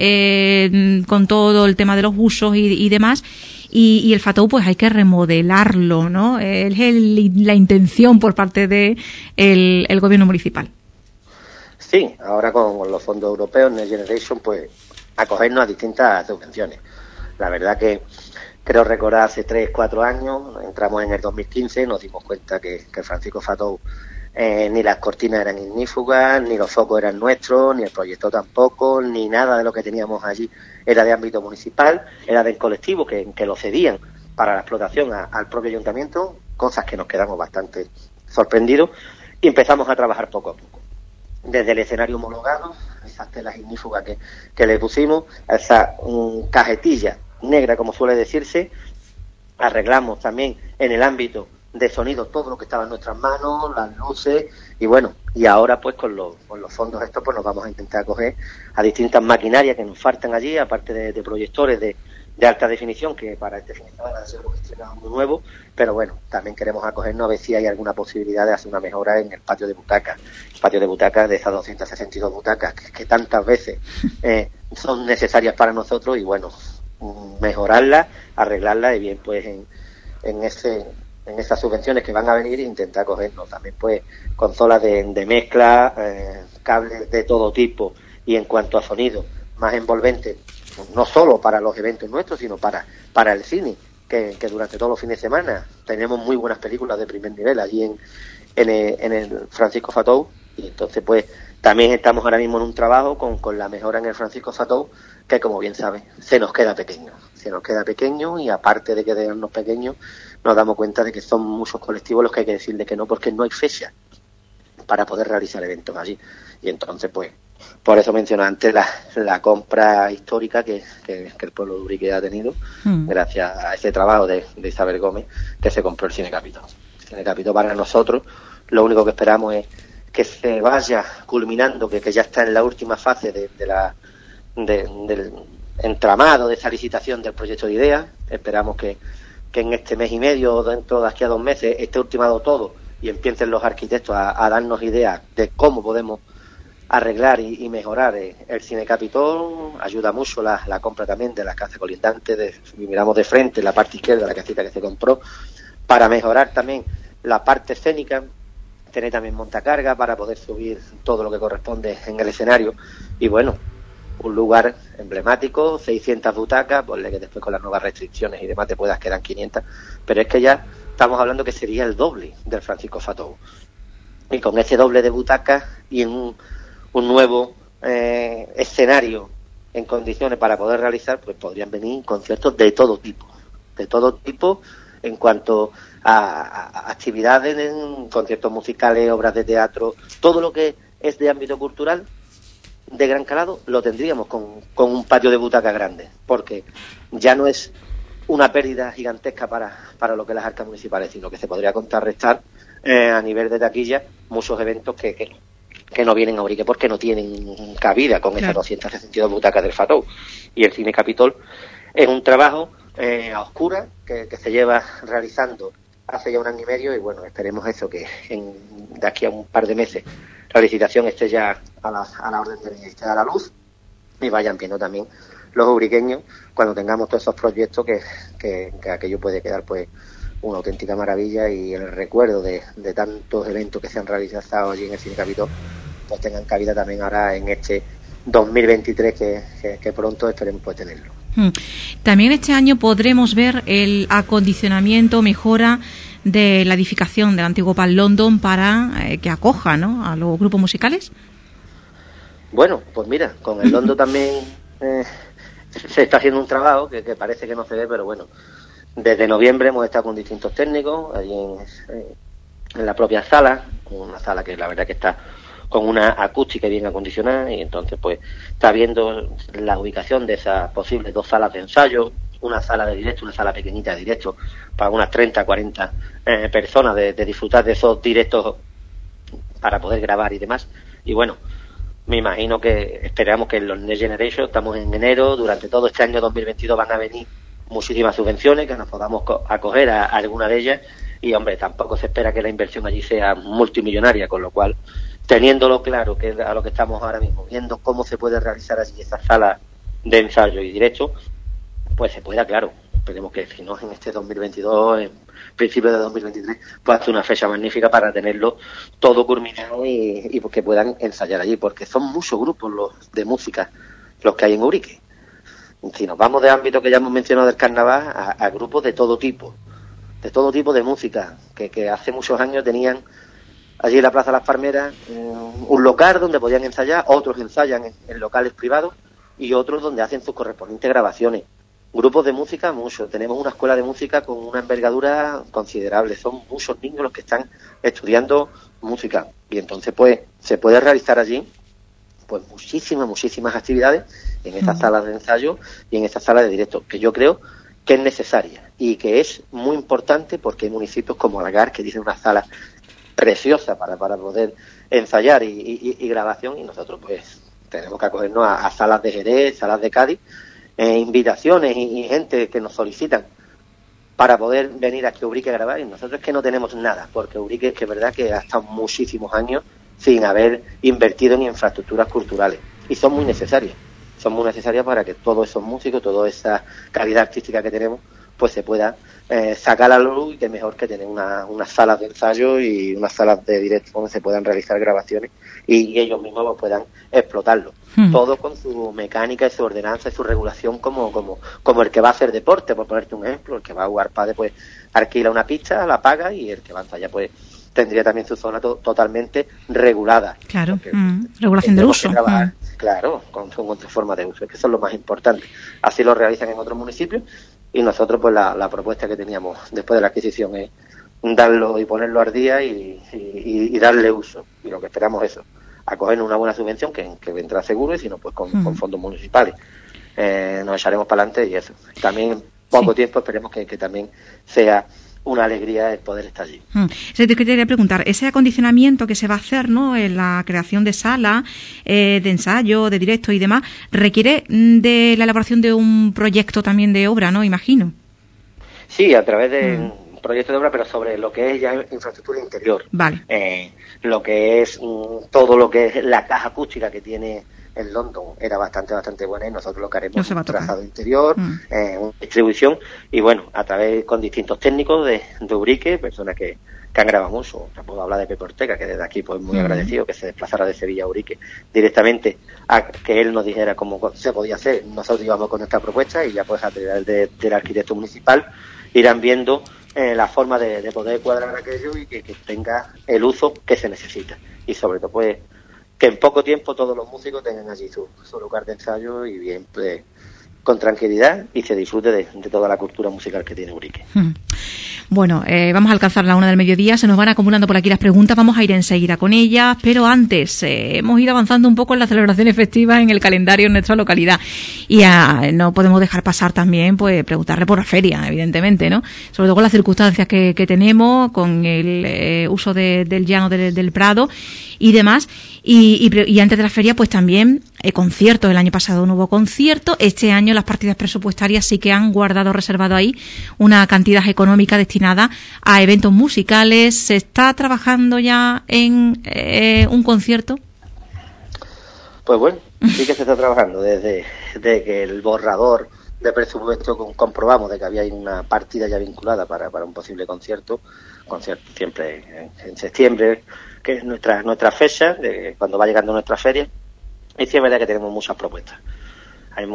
con todo el tema de los usos y demás. Y el FATOU pues hay que remodelarlo, ¿no? Es la intención por parte de el gobierno municipal. Sí, ahora con los fondos europeos, Next Generation, pues acogernos a distintas subvenciones. La verdad que creo recordar hace 3-4 años, entramos en el 2015, nos dimos cuenta que Francisco Fatou ni las cortinas eran ignífugas, ni los focos eran nuestros, ni el proyecto tampoco, ni nada de lo que teníamos allí era de ámbito municipal, era del colectivo que lo cedían para la explotación al propio ayuntamiento, cosas que nos quedamos bastante sorprendidos, y empezamos a trabajar poco a poco. Desde el escenario homologado, esas telas ignífugas que le pusimos, esa cajetilla negra, como suele decirse, arreglamos también en el ámbito de sonido todo lo que estaba en nuestras manos, las luces, y bueno, y ahora pues con los fondos estos pues nos vamos a intentar acoger a distintas maquinarias que nos faltan allí, aparte de proyectores de alta definición, que para este fin de semana se hemos estrenado muy nuevo, pero bueno, también queremos acogernos a ver si hay alguna posibilidad de hacer una mejora en el patio de butacas. El patio de butacas, de esas 262 butacas que tantas veces son necesarias para nosotros, y bueno, mejorarla, arreglarla, y bien pues en esas subvenciones que van a venir, intentar acogernos también pues consolas de mezcla, cables de todo tipo, y en cuanto a sonido más envolvente, no solo para los eventos nuestros, sino para el cine, que durante todos los fines de semana tenemos muy buenas películas de primer nivel allí en el Francisco Fatou, y entonces pues también estamos ahora mismo en un trabajo con la mejora en el Francisco Fatou, que como bien sabes, se nos queda pequeño, y aparte de quedarnos pequeños, nos damos cuenta de que son muchos colectivos los que hay que decirle que no, porque no hay fecha. para poder realizar eventos allí. Y entonces, pues, por eso mencioné antes la compra histórica que el pueblo de Ubrique ha tenido, gracias a ese trabajo de Isabel Gómez, que se compró el Cine Capitol. El Cine Capitol para nosotros, lo único que esperamos es que se vaya culminando, que ya está en la última fase del entramado de esa licitación del proyecto de ideas. Esperamos que en este mes y medio, dentro de aquí a 2 meses, esté ultimado todo y empiecen los arquitectos a darnos ideas de cómo podemos arreglar y mejorar el Cine Capitol. Ayuda mucho la compra también de la casa colindante, si miramos de frente la parte izquierda, la casita que se compró, para mejorar también la parte escénica, tener también montacarga para poder subir todo lo que corresponde en el escenario. Y bueno, un lugar emblemático, 600 butacas, ponle que después con las nuevas restricciones y demás te puedas quedar 500, pero es que ya estamos hablando que sería el doble del Francisco Fatou. Y con ese doble de butacas y en un nuevo escenario en condiciones para poder realizar, pues podrían venir conciertos de todo tipo en cuanto a actividades, en conciertos musicales, obras de teatro, todo lo que es de ámbito cultural de gran calado lo tendríamos con un patio de butacas grande, porque ya no es una pérdida gigantesca para lo que las arcas municipales, sino que se podría contrarrestar a nivel de taquilla muchos eventos que no vienen a Ubrique porque no tienen cabida con esas 262 butacas del Fatou. Y el Cine Capitol es un trabajo a oscuras que se lleva realizando hace ya 1 año y medio, y bueno, esperemos eso, que de aquí a un par de meses la licitación esté ya a la orden del día, esté a la luz, y vayan viendo también los ubriqueños, cuando tengamos todos esos proyectos, que aquello puede quedar pues una auténtica maravilla, y el recuerdo de tantos eventos que se han realizado allí en el Cine Capitol pues tengan cabida también ahora en este 2023 que pronto esperemos pues tenerlo. También este año podremos ver el acondicionamiento, mejora de la edificación del antiguo Pan London para que acoja, ¿no?, a los grupos musicales. Bueno, pues mira, con el London también se está haciendo un trabajo que parece que no se ve, pero bueno, desde noviembre hemos estado con distintos técnicos allí en la propia sala, una sala que la verdad que está con una acústica bien acondicionada, y entonces pues está viendo la ubicación de esas posibles 2 salas de ensayo, una sala de directo, una sala pequeñita de directo para unas 30, 40 personas de disfrutar de esos directos para poder grabar y demás. Y bueno, me imagino que esperamos que en los Next Generation, estamos en enero, durante todo este año 2022 van a venir muchísimas subvenciones, que nos podamos acoger a alguna de ellas, y hombre, tampoco se espera que la inversión allí sea multimillonaria, con lo cual, teniéndolo claro, que es a lo que estamos ahora mismo, viendo cómo se puede realizar allí esa sala de ensayo y directo, pues se pueda, claro, esperemos que si no en este 2022, en principio de 2023, pues hace una fecha magnífica para tenerlo todo culminado y que puedan ensayar allí, porque son muchos grupos los de música los que hay en Ubrique. Si nos vamos de ámbito que ya hemos mencionado del carnaval, a grupos de todo tipo de música, que hace muchos años tenían allí en la Plaza Las Palmeras un local donde podían ensayar, otros ensayan en locales privados y otros donde hacen sus correspondientes grabaciones. Grupos de música, muchos. Tenemos una escuela de música con una envergadura considerable. Son muchos niños los que están estudiando música. Y entonces, pues, se puede realizar allí pues muchísimas actividades en estas salas de ensayo y en estas salas de directo, que yo creo que es necesaria y que es muy importante, porque hay municipios como Algar que tienen una sala preciosa para poder ensayar y grabación, y nosotros pues tenemos que acogernos a salas de Jerez, salas de Cádiz, invitaciones y gente que nos solicitan para poder venir aquí a Ubrique a grabar, y nosotros es que no tenemos nada, porque Ubrique es que es verdad que ha estado muchísimos años sin haber invertido en infraestructuras culturales, y son muy necesarias para que todos esos músicos, toda esa calidad artística que tenemos, pues se pueda sacar a la luz, y que mejor que tener unas salas de ensayo y unas salas de directo donde se puedan realizar grabaciones y ellos mismos pues, puedan explotarlo. Todo con su mecánica y su ordenanza y su regulación como el que va a hacer deporte, por ponerte un ejemplo. El que va a jugar pádel pues alquila una pista, la paga, y el que va a ensayar pues tendría también su zona totalmente regulada. Claro, regulación del uso. Claro, con otra forma de uso, que eso es lo más importante. Así lo realizan en otros municipios, y nosotros pues la propuesta que teníamos después de la adquisición es darlo y ponerlo al día y darle uso. Y lo que esperamos es eso, acogernos una buena subvención que vendrá seguro, y si no, pues con fondos municipales. Nos echaremos para adelante, y eso. También en poco tiempo esperemos que también sea una alegría el poder estar allí. Te quería preguntar, ese acondicionamiento que se va a hacer, ¿no?, en la creación de salas, de ensayo, de directo y demás, requiere de la elaboración de un proyecto también de obra, ¿no?, imagino. Sí, a través de proyecto de obra, pero sobre lo que es ya infraestructura interior. Vale. Lo que es todo lo que es la caja acústica que tiene el London era bastante buena, y nosotros lo que haremos un trazado interior, una distribución, y bueno, a través con distintos técnicos de Ubrique, personas que han grabado mucho. Puedo hablar de Pepe Ortega, que desde aquí pues muy agradecido, que se desplazara de Sevilla a Ubrique directamente a que él nos dijera cómo se podía hacer. Nosotros íbamos con nuestra propuesta, y ya pues a través del arquitecto municipal irán viendo la forma de poder cuadrar aquello y que tenga el uso que se necesita, y sobre todo pues que en poco tiempo todos los músicos tengan allí su lugar de ensayo, y bien pues con tranquilidad, y se disfrute de toda la cultura musical que tiene Ubrique. Bueno, vamos a alcanzar la 1 del mediodía, se nos van acumulando por aquí las preguntas, vamos a ir enseguida con ellas, pero antes hemos ido avanzando un poco en las celebraciones festivas en el calendario en nuestra localidad, y no podemos dejar pasar también pues preguntarle por la feria, evidentemente, ¿no? Sobre todo con las circunstancias que tenemos, con el uso del llano del Prado y demás, y antes de la feria pues también conciertos. El año pasado no hubo concierto, este año las partidas presupuestarias sí que han reservado ahí una cantidad económica destinada a eventos musicales. ¿Se está trabajando ya en un concierto? Pues bueno, sí que se está trabajando desde que el borrador de presupuesto comprobamos de que había una partida ya vinculada para un posible concierto siempre en septiembre, que es nuestra fecha, de cuando va llegando nuestra feria. Y sí es verdad que tenemos muchas propuestas. Hay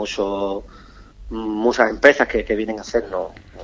muchas empresas que vienen a hacernos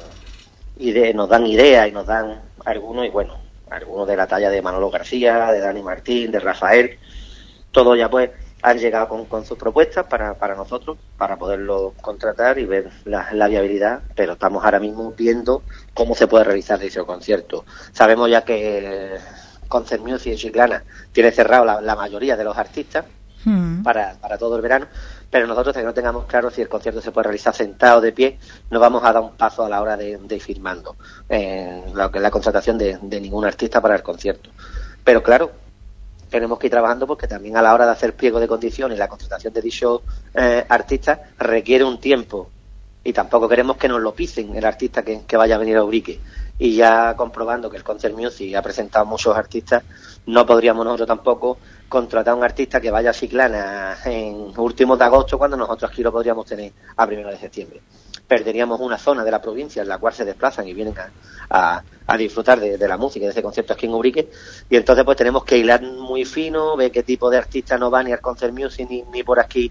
nos dan ideas, y nos dan algunos de la talla de Manolo García, de Dani Martín, de Rafael. Todos ya pues han llegado con sus propuestas para nosotros, para poderlo contratar y ver la viabilidad, pero estamos ahora mismo viendo cómo se puede realizar dicho concierto. Sabemos ya que Concert Music en Chiclana tiene cerrado la mayoría de los artistas para todo el verano, pero nosotros, hasta que no tengamos claro si el concierto se puede realizar sentado o de pie, no vamos a dar un paso a la hora de ir firmando lo que es la contratación de ningún artista para el concierto. Pero claro, tenemos que ir trabajando, porque también a la hora de hacer pliego de condiciones, la contratación de dichos artistas requiere un tiempo, y tampoco queremos que nos lo pisen el artista que vaya a venir a Ubrique. Y ya comprobando que el Concert Music ha presentado muchos artistas, no podríamos nosotros tampoco contratar a un artista que vaya a Chiclana en últimos de agosto, cuando nosotros aquí lo podríamos tener a 1 de septiembre. Perderíamos una zona de la provincia en la cual se desplazan y vienen a disfrutar de la música, de ese concierto aquí en Ubrique, y entonces pues tenemos que hilar muy fino, ver qué tipo de artista no va ni al Concert Music ni por aquí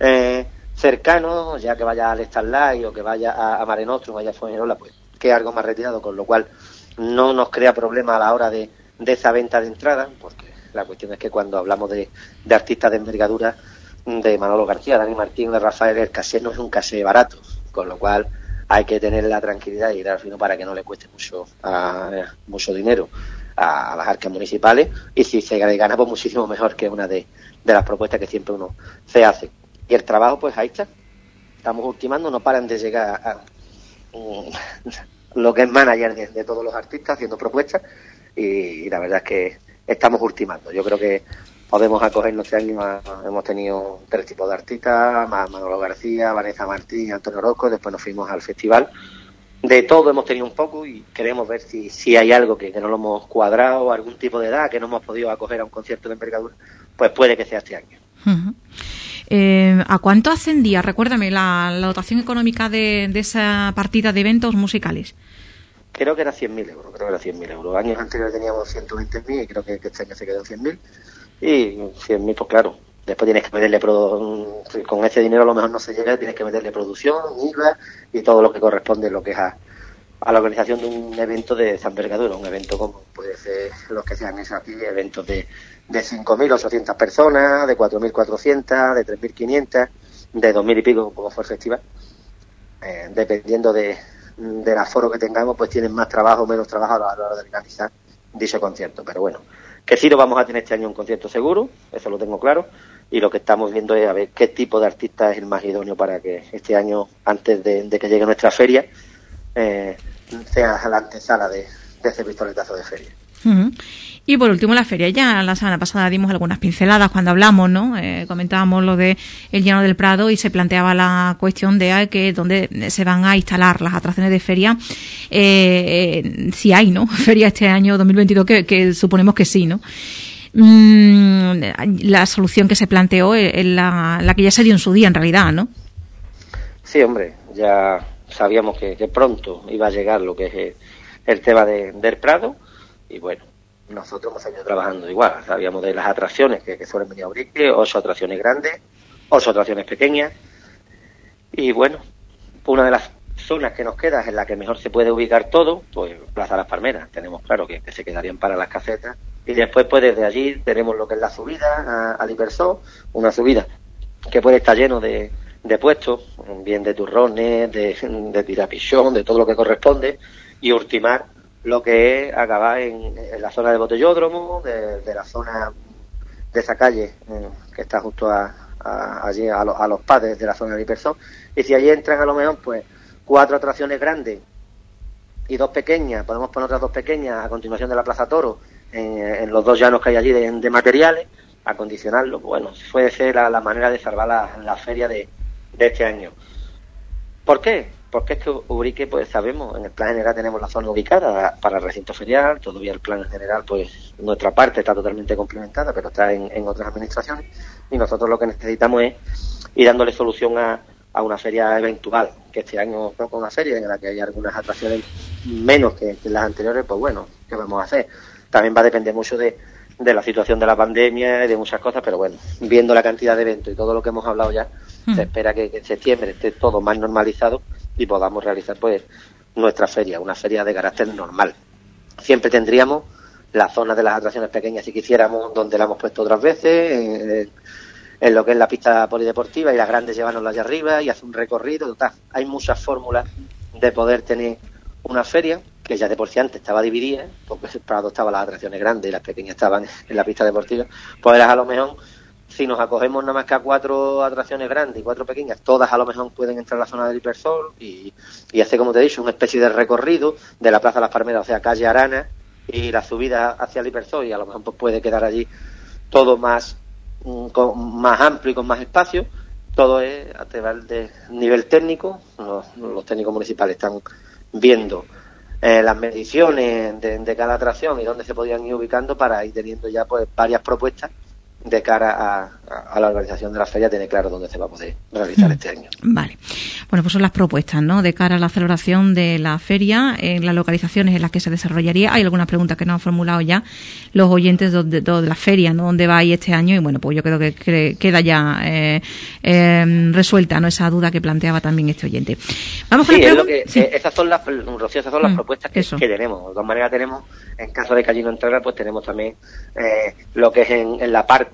cercano, ya que vaya al Starlight o que vaya a Mare Nostrum, vaya a Fuengirola, pues que es algo más retirado, con lo cual no nos crea problema a la hora de esa venta de entrada, porque la cuestión es que cuando hablamos de artistas de envergadura, de Manolo García, Dani Martín, de Rafael, el caché no es un caché barato, con lo cual hay que tener la tranquilidad y ir al fino para que no le cueste mucho dinero a las arcas municipales, y si se gana pues muchísimo mejor, que una de las propuestas que siempre uno se hace. Y el trabajo pues ahí está, estamos ultimando, no paran de llegar a lo que es manager de todos los artistas haciendo propuestas, y la verdad es que estamos ultimando. Yo creo que podemos acogernos este año. Hemos tenido 3 tipos de artistas, Manolo García, Vanessa Martín, Antonio Orozco. Después nos fuimos al festival. De todo hemos tenido un poco, y queremos ver si hay algo que no lo hemos cuadrado, algún tipo de edad que no hemos podido acoger a un concierto de envergadura, pues puede que sea este año. ¿A cuánto ascendía? Recuérdame la dotación económica de esa partida de eventos musicales. Creo que era 100.000 euros. Años anteriores teníamos 120.000, y creo que este año se quedó en 100.000. Y 100.000, pues claro, después tienes que meterle con ese dinero a lo mejor no se llega, tienes que meterle producción, IVA y todo lo que corresponde, lo que es a la organización de un evento de esa envergadura, un evento como puede ser los que se han hecho aquí, eventos de 5.800 personas, de 4.400, de 3.500, de 2.000 y pico, como fue el festival, dependiendo de del aforo que tengamos, pues tienen más trabajo o menos trabajo a la hora de organizar dicho concierto. Pero bueno, que sí lo vamos a tener este año un concierto seguro, eso lo tengo claro, y lo que estamos viendo es a ver qué tipo de artista es el más idóneo para que este año, antes de que llegue nuestra feria, sea la antesala de ese pistoletazo de feria. Uh-huh. Y por último, la feria. Ya la semana pasada dimos algunas pinceladas cuando hablamos, ¿no? Comentábamos lo de el Llano del Prado y se planteaba la cuestión de que dónde se van a instalar las atracciones de feria. Si hay, ¿no? Feria este año 2022, que suponemos que sí, ¿no? La solución que se planteó es la que ya se dio en su día, en realidad, ¿no? Sí, hombre, ya sabíamos que pronto iba a llegar lo que es el tema del Prado, y bueno, nosotros hemos seguido trabajando igual. Sabíamos de las atracciones que suelen venir a Ubrique, 8 atracciones grandes, 8 atracciones pequeñas, y bueno, una de las zonas que nos queda en la que mejor se puede ubicar todo, pues Plaza Las Palmeras. Tenemos claro que se quedarían para las casetas, y después pues desde allí tenemos lo que es la subida al Hipersol, una subida que puede estar lleno de puestos, bien de turrones, de tirapichón, de todo lo que corresponde, y ultimar lo que es acabar en la zona de Botellódromo, de la zona de esa calle que está justo allí a los padres de la zona del Hipersol. Y si allí entran a lo mejor pues 4 atracciones grandes y 2 pequeñas, podemos poner otras 2 pequeñas a continuación de la Plaza Toro, en los 2 llanos que hay allí de materiales, acondicionarlo, bueno, puede ser la manera de salvar la feria de este año. ¿Por qué? Porque es que Ubrique, pues sabemos, en el plan general tenemos la zona ubicada para el recinto ferial, todavía el plan general, pues nuestra parte está totalmente complementada, pero está en otras administraciones, y nosotros lo que necesitamos es ir dándole solución a una feria eventual, que este año toca una feria en la que hay algunas atracciones menos que las anteriores, pues bueno, ¿qué vamos a hacer? También va a depender mucho de la situación de la pandemia y de muchas cosas, pero bueno, viendo la cantidad de eventos y todo lo que hemos hablado ya, se espera que en septiembre esté todo más normalizado y podamos realizar pues nuestra feria, una feria de carácter normal. Siempre tendríamos la zona de las atracciones pequeñas, si quisiéramos, donde la hemos puesto otras veces, en lo que es la pista polideportiva, y las grandes llevárnoslas allá arriba y hacer un recorrido. Total, hay muchas fórmulas de poder tener una feria que ya de por sí antes estaba dividida, porque el Prado estaba las atracciones grandes y las pequeñas estaban en la pista deportiva. Pues a lo mejor, si nos acogemos nada más que a 4 atracciones grandes y 4 pequeñas, todas a lo mejor pueden entrar a la zona del Hipersol y hacer, como te he dicho, una especie de recorrido de la Plaza Las Palmeras, o sea, calle Arana, y la subida hacia el Hipersol, y a lo mejor pues puede quedar allí todo más amplio y con más espacio. Todo es a través de nivel técnico. Los técnicos municipales están viendo las mediciones de cada atracción y dónde se podían ir ubicando para ir teniendo ya pues varias propuestas de cara a la organización de la feria, tiene claro dónde se va a poder realizar este año. Vale. Bueno, pues son las propuestas, ¿no?, de cara a la celebración de la feria, en las localizaciones en las que se desarrollaría. Hay algunas preguntas que nos han formulado ya los oyentes de la feria, ¿no?, dónde va a ir este año, y bueno, pues yo creo que queda ya resuelta, ¿no?, esa duda que planteaba también este oyente. Vamos con la pregunta. Esas son las propuestas que tenemos. De todas maneras tenemos, en caso de que allí no entrara, pues tenemos también lo que es en la parte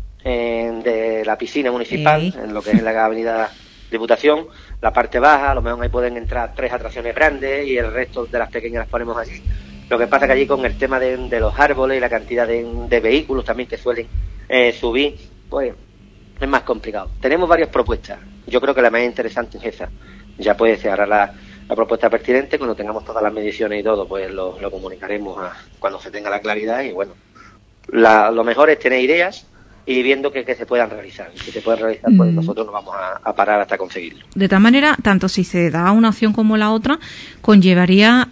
de la piscina municipal, en lo que es la avenida Diputación, la parte baja, a lo mejor ahí pueden entrar 3 atracciones grandes y el resto de las pequeñas las ponemos allí. Lo que pasa que allí, con el tema de los árboles y la cantidad de vehículos también que suelen subir, pues es más complicado. Tenemos varias propuestas. Yo creo que la más interesante es esa. Ya puede ser ahora la propuesta pertinente, cuando tengamos todas las mediciones y todo, pues lo comunicaremos cuando se tenga la claridad. Y bueno, lo mejor es tener ideas y viendo que se puedan realizar. Si se pueden realizar, pues nosotros nos vamos a parar hasta conseguirlo. De tal manera, tanto si se da una opción como la otra, conllevaría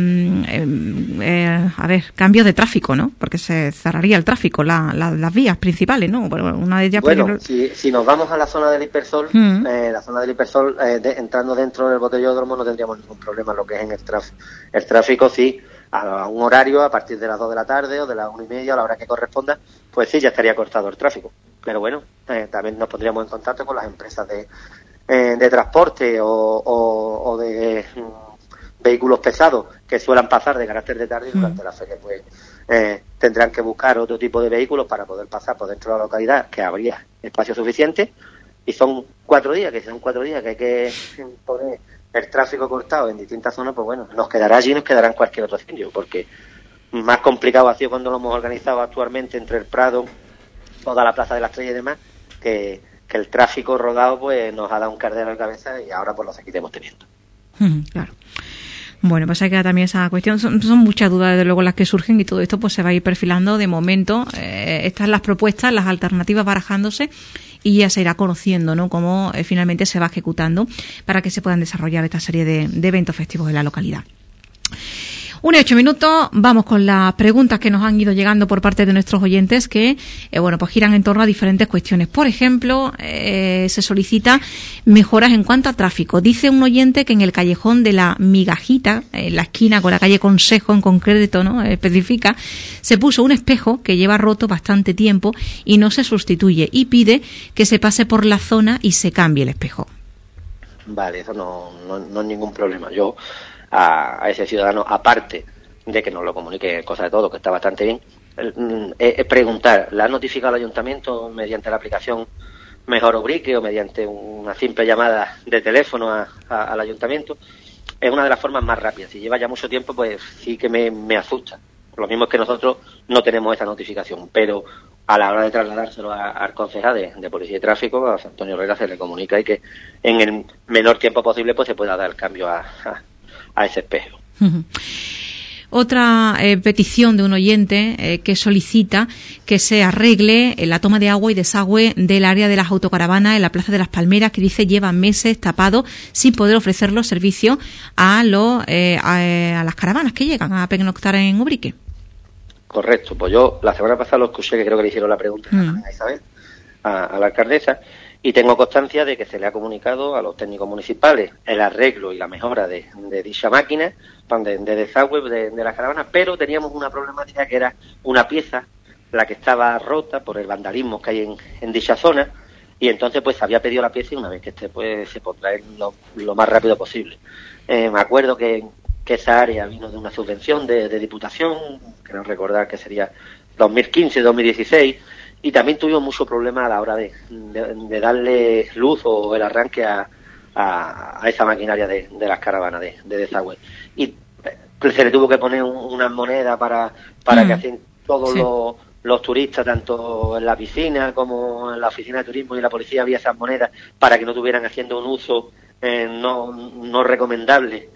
cambios de tráfico, ¿no? Porque se cerraría el tráfico, las vías principales, ¿no? Una de ellas, bueno, si nos vamos a la zona del Hipersol, la zona del Hipersol, entrando dentro del Botellódromo, no tendríamos ningún problema. Lo que es en el tráfico, sí, a un horario, a partir de las 2 de la tarde o de las 1:30, a la hora que corresponda, pues sí, ya estaría cortado el tráfico. Pero bueno, también nos pondríamos en contacto con las empresas de transporte o de vehículos pesados que suelan pasar de carácter de tarde, y durante la feria pues tendrán que buscar otro tipo de vehículos para poder pasar por dentro de la localidad, que habría espacio suficiente. Y son 4 días, que hay que poner el tráfico cortado en distintas zonas, pues bueno, nos quedará allí y nos quedará en cualquier otro sitio, porque más complicado ha sido cuando lo hemos organizado actualmente entre el Prado, toda la Plaza de la Estrella y demás, que el tráfico rodado pues nos ha dado un cardero en la cabeza y ahora pues lo seguiremos teniendo. Claro. Bueno, pues hay que dar también esa cuestión. Son muchas dudas, desde luego, las que surgen y todo esto pues se va a ir perfilando de momento. Están las propuestas, las alternativas barajándose y ya se irá conociendo, ¿no?, cómo finalmente se va ejecutando para que se puedan desarrollar esta serie de eventos festivos en la localidad. 1:08, vamos con las preguntas que nos han ido llegando por parte de nuestros oyentes que, pues giran en torno a diferentes cuestiones. Por ejemplo, se solicita mejoras en cuanto a tráfico. Dice un oyente que en el callejón de la Migajita, en la esquina con la calle Consejo en concreto, ¿no?, especifica, se puso un espejo que lleva roto bastante tiempo y no se sustituye y pide que se pase por la zona y se cambie el espejo. Vale, eso no es ningún problema. Yo a ese ciudadano, aparte de que nos lo comunique, cosa de todo, que está bastante bien, preguntar, ¿le ha notificado al ayuntamiento mediante la aplicación Mejor Ubrique o mediante una simple llamada de teléfono al ayuntamiento? Es una de las formas más rápidas. Si lleva ya mucho tiempo, pues sí que me asusta. Lo mismo es que nosotros no tenemos esa notificación, pero a la hora de trasladárselo al concejal de Policía y Tráfico, a Antonio Herrera, se le comunica y que en el menor tiempo posible pues se pueda dar el cambio a ese espejo. Otra petición de un oyente que solicita que se arregle la toma de agua y desagüe del área de las autocaravanas en la Plaza de las Palmeras, que dice lleva meses tapado sin poder ofrecer los servicios a las caravanas que llegan a pernoctar en Ubrique. Correcto, pues yo la semana pasada lo escuché, que creo que le hicieron la pregunta a Isabel, a la alcaldesa, y tengo constancia de que se le ha comunicado a los técnicos municipales el arreglo y la mejora de dicha máquina de desagüe de las caravanas, pero teníamos una problemática que era una pieza, la que estaba rota por el vandalismo que hay en dicha zona, y entonces pues había pedido la pieza y una vez que esté pues se podrá ir lo más rápido posible. Me acuerdo que esa área vino de una subvención de Diputación, creo recordar que sería 2015-2016, y también tuvimos mucho problema a la hora de darle luz o el arranque a esa maquinaria de las caravanas de desagüe. Y se le tuvo que poner unas monedas para que hacen todos los turistas, tanto en la piscina como en la oficina de turismo y la policía, había esas monedas para que no estuvieran haciendo un uso no recomendable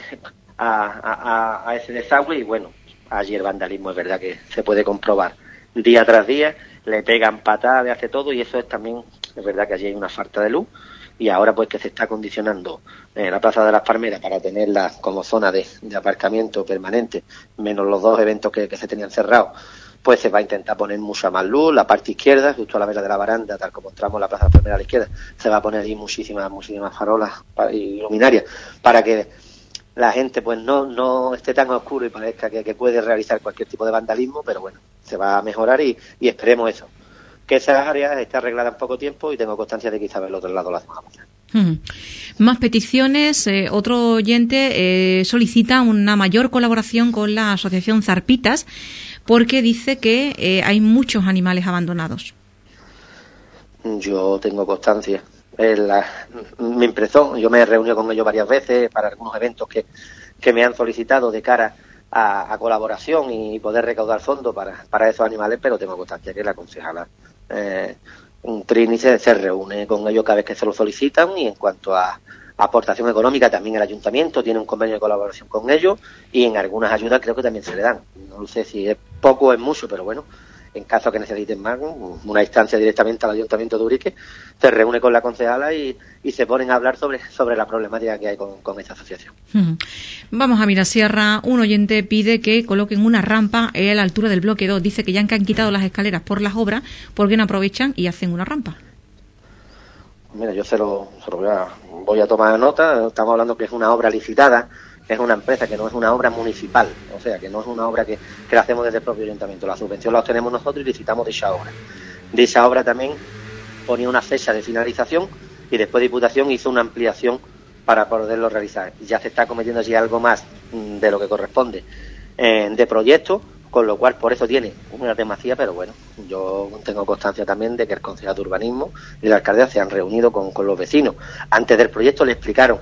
a ese desagüe. Y bueno, allí el vandalismo es verdad que se puede comprobar día tras día, le pegan patadas, hace todo, y eso es también, es verdad que allí hay una falta de luz, y ahora pues que se está acondicionando la Plaza de las Palmeras para tenerla como zona de aparcamiento permanente, menos los dos eventos que se tenían cerrados, pues se va a intentar poner mucha más luz. La parte izquierda, justo a la vera de la baranda, tal como entramos la Plaza de las Palmeras a la izquierda, se va a poner ahí muchísimas farolas y luminarias para que la gente pues no esté tan oscuro y parezca que puede realizar cualquier tipo de vandalismo, pero bueno, se va a mejorar y esperemos eso, que esas áreas esté arreglada en poco tiempo, y tengo constancia de que Isabel otro lado la semana pasada. Más peticiones. Otro oyente solicita una mayor colaboración con la asociación Zarpitas porque dice que hay muchos animales abandonados. Yo tengo constancia. Me impresó, yo me he reunido con ellos varias veces para algunos eventos que me han solicitado de cara a colaboración y poder recaudar fondos para esos animales, pero tengo constancia que la concejala Trini se reúne con ellos cada vez que se lo solicitan, y en cuanto a aportación económica también el ayuntamiento tiene un convenio de colaboración con ellos, y en algunas ayudas creo que también se le dan. No sé si es poco o es mucho, pero bueno, en caso que necesiten más, una instancia directamente al Ayuntamiento de Ubrique se reúne con la concejala y se ponen a hablar sobre la problemática que hay con esta asociación. Vamos a Mirasierra. Un oyente pide que coloquen una rampa a la altura del bloque 2. Dice que ya han quitado las escaleras por las obras, porque no aprovechan y hacen una rampa. Mira, yo se lo voy a tomar nota. Estamos hablando que es una obra licitada, es una empresa, que no es una obra municipal, o sea, que no es una obra que la hacemos desde el propio ayuntamiento. La subvención la obtenemos nosotros y licitamos de esa obra. De esa obra también ponía una fecha de finalización, y después Diputación hizo una ampliación para poderlo realizar. Ya se está cometiendo allí algo más de lo que corresponde de proyecto, con lo cual por eso tiene una demasía, pero bueno, yo tengo constancia también de que el concejal de urbanismo y la alcaldía se han reunido con los vecinos. Antes del proyecto le explicaron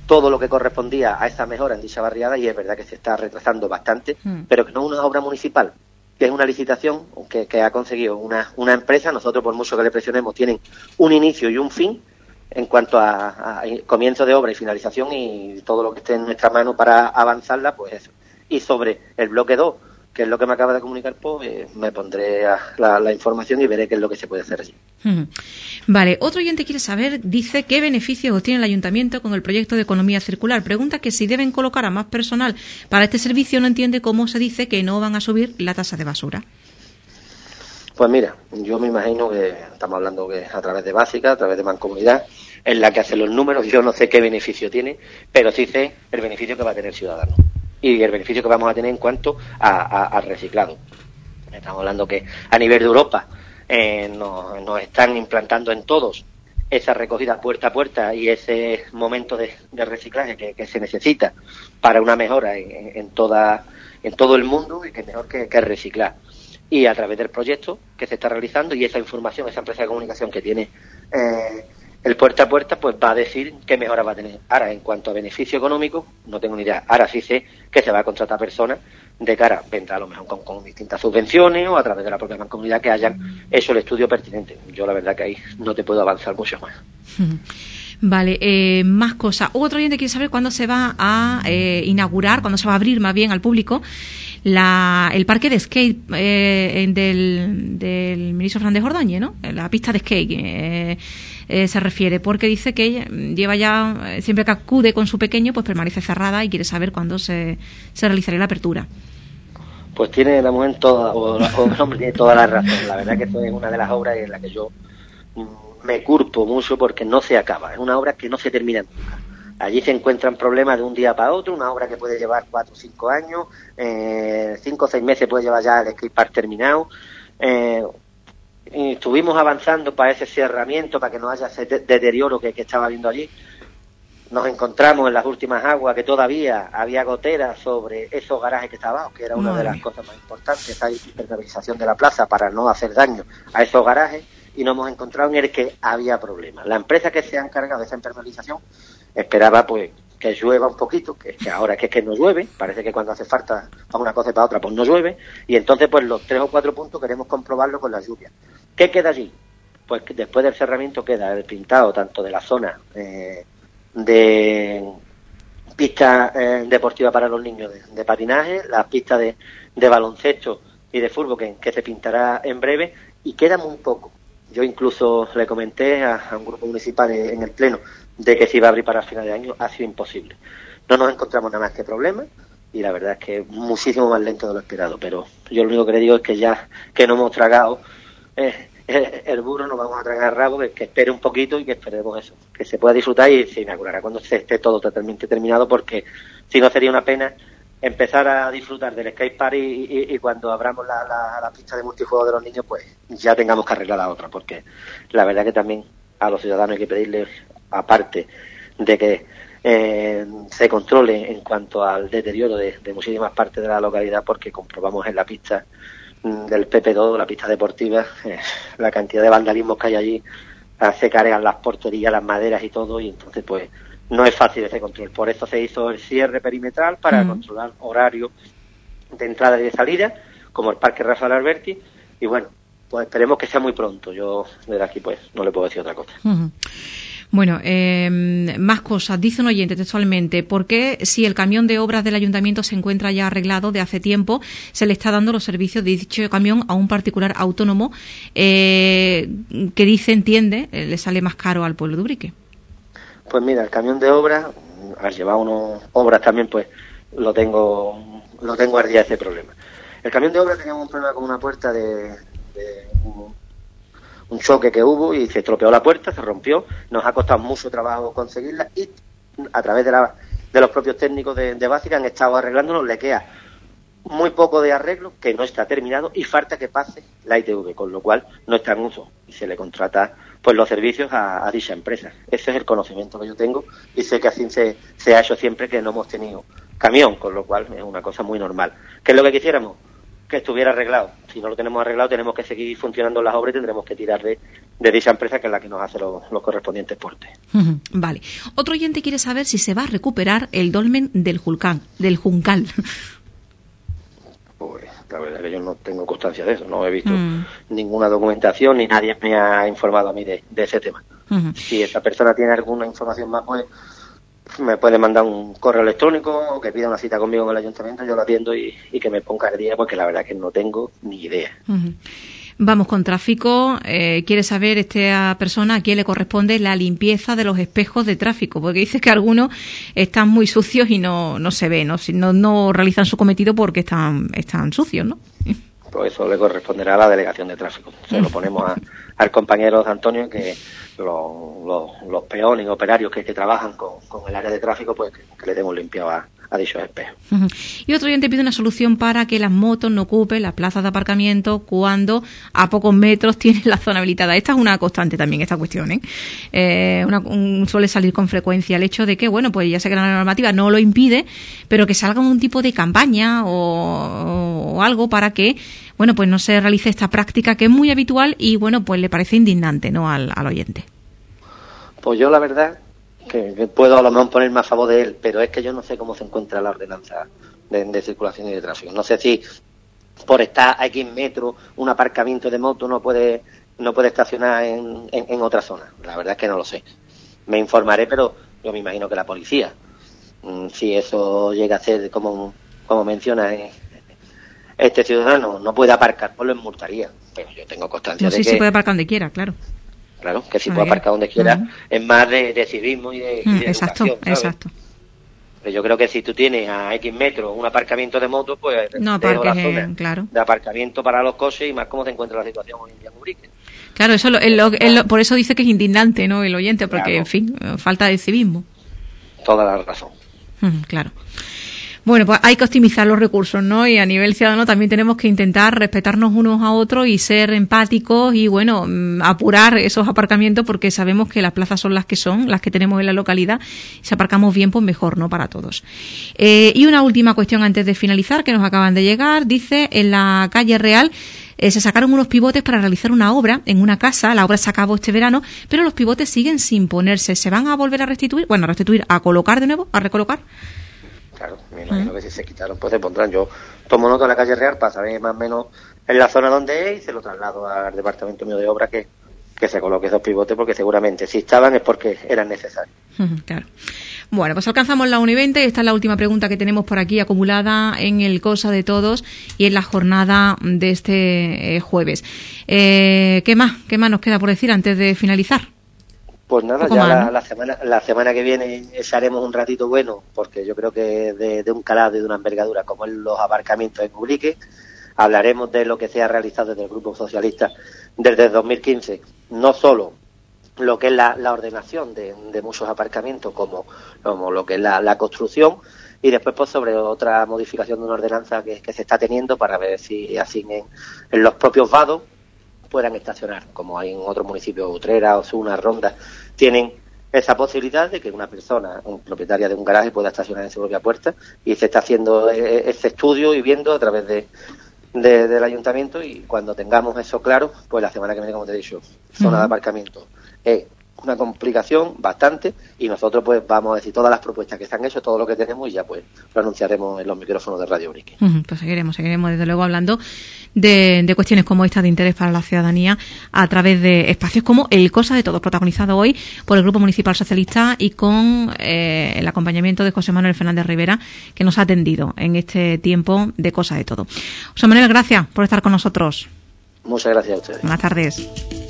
todo lo que correspondía a esa mejora en dicha barriada, y es verdad que se está retrasando bastante, pero que no es una obra municipal, que es una licitación que ha conseguido una empresa. Nosotros, por mucho que le presionemos, tienen un inicio y un fin en cuanto a comienzo de obra y finalización, y todo lo que esté en nuestra mano para avanzarla, pues eso. Y sobre el bloque 2, que es lo que me acaba de comunicar, pues me pondré la información y veré qué es lo que se puede hacer allí. Vale, otro oyente quiere saber, dice, ¿qué beneficios obtiene el ayuntamiento con el proyecto de economía circular? Pregunta que si deben colocar a más personal para este servicio, no entiende cómo se dice que no van a subir la tasa de basura. Pues mira, yo me imagino que estamos hablando que a través de Básica, a través de Mancomunidad, es la que hace los números. Yo no sé qué beneficio tiene, pero sí sé el beneficio que va a tener el ciudadano y el beneficio que vamos a tener en cuanto al reciclado. Estamos hablando que a nivel de Europa nos están implantando en todos esa recogida puerta a puerta y ese momento de reciclaje que se necesita para una mejora en todo el mundo, y que es mejor que reciclar. Y a través del proyecto que se está realizando y esa información, esa empresa de comunicación que tiene el puerta a puerta, pues va a decir qué mejora va a tener. Ahora, en cuanto a beneficio económico, no tengo ni idea. Ahora sí sé que se va a contratar personas de cara, vendrá a lo mejor con distintas subvenciones o a través de la propia Mancomunidad que hayan hecho el estudio pertinente. Yo la verdad que ahí no te puedo avanzar mucho más. Vale, más cosas. Otro oyente quiere saber cuándo se va a inaugurar, cuándo se va a abrir más bien al público el parque de skate del ministro Fernández Ordóñez, ¿no? La pista de skate se refiere, porque dice que lleva ya, siempre que acude con su pequeño, pues permanece cerrada y quiere saber cuándo se realizaría la apertura. Pues tiene la mujer el hombre tiene toda la razón. La verdad que esto es una de las obras en las que yo me curpo mucho porque no se acaba. Es una obra que no se termina nunca. Allí se encuentran problemas de un día para otro, una obra que puede llevar 4 o 5 años, 5 o 6 meses puede llevar ya el skatepark terminado. Y estuvimos avanzando para ese cerramiento, para que no haya ese deterioro que estaba viendo allí. Nos encontramos en las últimas aguas que todavía había goteras sobre esos garajes que estaban, que era una de las cosas más importantes, esa impermeabilización de la plaza para no hacer daño a esos garajes, y nos hemos encontrado en el que había problemas. La empresa que se ha encargado de esa impermeabilización esperaba pues que llueva un poquito, que ahora es que no llueve, parece que cuando hace falta para una cosa y para otra pues no llueve, y entonces pues los 3 o 4 puntos queremos comprobarlo con la lluvia. ¿Qué queda allí? Pues que después del cerramiento queda el pintado tanto de la zona de pista deportiva para los niños de patinaje, las pistas de baloncesto y de fútbol que se pintará en breve, y queda muy poco. Yo incluso le comenté a un grupo municipal en el pleno de que se iba a abrir para el final de año. Ha sido imposible. No nos encontramos nada más que problemas, y la verdad es que es muchísimo más lento de lo esperado, pero yo lo único que le digo es que ya que no hemos tragado el burro, nos vamos a tragar el rabo, que espere un poquito y que esperemos eso, que se pueda disfrutar, y se inaugurará cuando se esté todo totalmente terminado, porque si no sería una pena empezar a disfrutar del skatepark y cuando abramos la pista de multijuegos de los niños, pues ya tengamos que arreglar la otra, porque la verdad que también a los ciudadanos hay que pedirles, aparte de que se controle en cuanto al deterioro de muchísimas partes de la localidad, porque comprobamos en la pista del PP2, la pista deportiva, la cantidad de vandalismos que hay allí, se cargan las porterías, las maderas y todo, y entonces pues no es fácil ese control. Por eso se hizo el cierre perimetral para controlar horarios de entrada y de salida, como el Parque Rafael Alberti, y bueno, pues esperemos que sea muy pronto. Yo desde aquí pues no le puedo decir otra cosa. Bueno, más cosas. Dice un oyente textualmente, ¿por qué si el camión de obras del ayuntamiento se encuentra ya arreglado de hace tiempo, se le está dando los servicios de dicho camión a un particular autónomo que entiende, le sale más caro al pueblo de Ubrique? Pues mira, el camión de obras, al llevar unas obras también, pues lo tengo al día ese problema. El camión de obras teníamos un problema con una puerta de un choque que hubo, y se estropeó la puerta, se rompió. Nos ha costado mucho trabajo conseguirla, y a través de los propios técnicos de Básica han estado arreglándonos. Le queda muy poco de arreglo, que no está terminado, y falta que pase la ITV, con lo cual no está en uso y se le contrata pues los servicios a dicha empresa. Ese es el conocimiento que yo tengo, y sé que así se ha hecho siempre que no hemos tenido camión, con lo cual es una cosa muy normal. ¿Qué es lo que quisiéramos? que estuviera arreglado. Si no lo tenemos arreglado, tenemos que seguir funcionando las obras y tendremos que tirar de dicha empresa, que es la que nos hace los correspondientes portes. Vale. Otro oyente quiere saber si se va a recuperar el dolmen del Juncal. Pues la verdad es que yo no tengo constancia de eso, no he visto ninguna documentación ni nadie me ha informado a mí de ese tema. Si esa persona tiene alguna información más, pues me puede mandar un correo electrónico o que pida una cita conmigo en el ayuntamiento, yo la atiendo y que me ponga el día, porque la verdad es que no tengo ni idea. Vamos con tráfico. Quiere saber esta persona a quién le corresponde la limpieza de los espejos de tráfico, porque dice que algunos están muy sucios y no se ven, no realizan su cometido porque están sucios, ¿no? Pues eso le corresponderá a la delegación de tráfico. Se lo ponemos al compañero Antonio, que los peones operarios que trabajan con el área de tráfico, pues que le demos limpiado a dichos espejos. Y otro oyente pide una solución para que las motos no ocupen las plazas de aparcamiento cuando a pocos metros tienen la zona habilitada. Esta es una constante también, esta cuestión, suele salir con frecuencia el hecho de que, bueno, pues ya sé que la normativa no lo impide, pero que salga un tipo de campaña o algo para que, bueno, pues no se realice esta práctica que es muy habitual y, bueno, pues le parece indignante, ¿no?, al oyente. Pues yo la verdad que puedo a lo mejor ponerme a favor de él, pero es que yo no sé cómo se encuentra la ordenanza de circulación y de tráfico. No sé si por estar a X metros un aparcamiento de moto no puede estacionar en otra zona. La verdad es que no lo sé. Me informaré, pero yo me imagino que la policía, si eso llega a ser como menciona este ciudadano, no puede aparcar, pues lo multaría. Pero yo tengo constancia de que... sí puede aparcar donde quiera, claro. Claro, que si puede aparcar donde quiera, es más de civismo y de exacto, educación, ¿sabes? Exacto. Pero yo creo que si tú tienes a X metros un aparcamiento de motos, pues no dejo la zona claro, de aparcamiento para los coches, y más cómo se encuentra la situación hoy en día en Ubrique. Claro, eso por eso dice que es indignante, ¿no?, el oyente, porque, claro, en fin, falta de civismo. Toda la razón. Claro. Bueno, pues hay que optimizar los recursos, ¿no? Y a nivel ciudadano también tenemos que intentar respetarnos unos a otros y ser empáticos y, bueno, apurar esos aparcamientos, porque sabemos que las plazas son las que tenemos en la localidad. Si aparcamos bien, pues mejor, ¿no?, para todos. Y una última cuestión antes de finalizar, que nos acaban de llegar. Dice, en la calle Real se sacaron unos pivotes para realizar una obra en una casa. La obra se acabó este verano, pero los pivotes siguen sin ponerse. ¿Se van a volver a restituir? Bueno, a colocar de nuevo, a recolocar. Claro, me imagino que si se quitaron, pues se pondrán. Yo tomo nota de la calle Real para saber más o menos en la zona donde es, y se lo traslado al departamento mío de obra que se coloque esos pivotes, porque seguramente si estaban es porque eran necesarios. Claro. Bueno, pues alcanzamos la 1:20. Esta es la última pregunta que tenemos por aquí acumulada en el Cosa de Todos y en la jornada de este jueves. ¿Qué más nos queda por decir antes de finalizar? Pues nada, ya la semana que viene haremos un ratito bueno, porque yo creo que de un calado y de una envergadura como es los aparcamientos en Ubrique. Hablaremos de lo que se ha realizado desde el Grupo Socialista desde 2015, no solo lo que es la ordenación de muchos aparcamientos como lo que es la construcción, y después pues sobre otra modificación de una ordenanza que se está teniendo para ver si así en los propios vados puedan estacionar, como hay en otros municipios, Utrera, Osuna, Ronda, tienen esa posibilidad de que una persona, propietaria de un garaje, pueda estacionar en su propia puerta, y se está haciendo ese estudio y viendo a través del ayuntamiento, y cuando tengamos eso claro, pues la semana que viene, como te he dicho, zona de aparcamiento es una complicación bastante, y nosotros pues vamos a decir todas las propuestas que se han hecho, todo lo que tenemos, y ya pues lo anunciaremos en los micrófonos de Radio Ubrique. Pues seguiremos desde luego hablando de cuestiones como esta de interés para la ciudadanía a través de espacios como el Cosa de Todos, protagonizado hoy por el Grupo Municipal Socialista y con el acompañamiento de José Manuel Fernández Rivera, que nos ha atendido en este tiempo de Cosa de Todo. José Manuel, gracias por estar con nosotros. Muchas gracias a ustedes. Buenas tardes.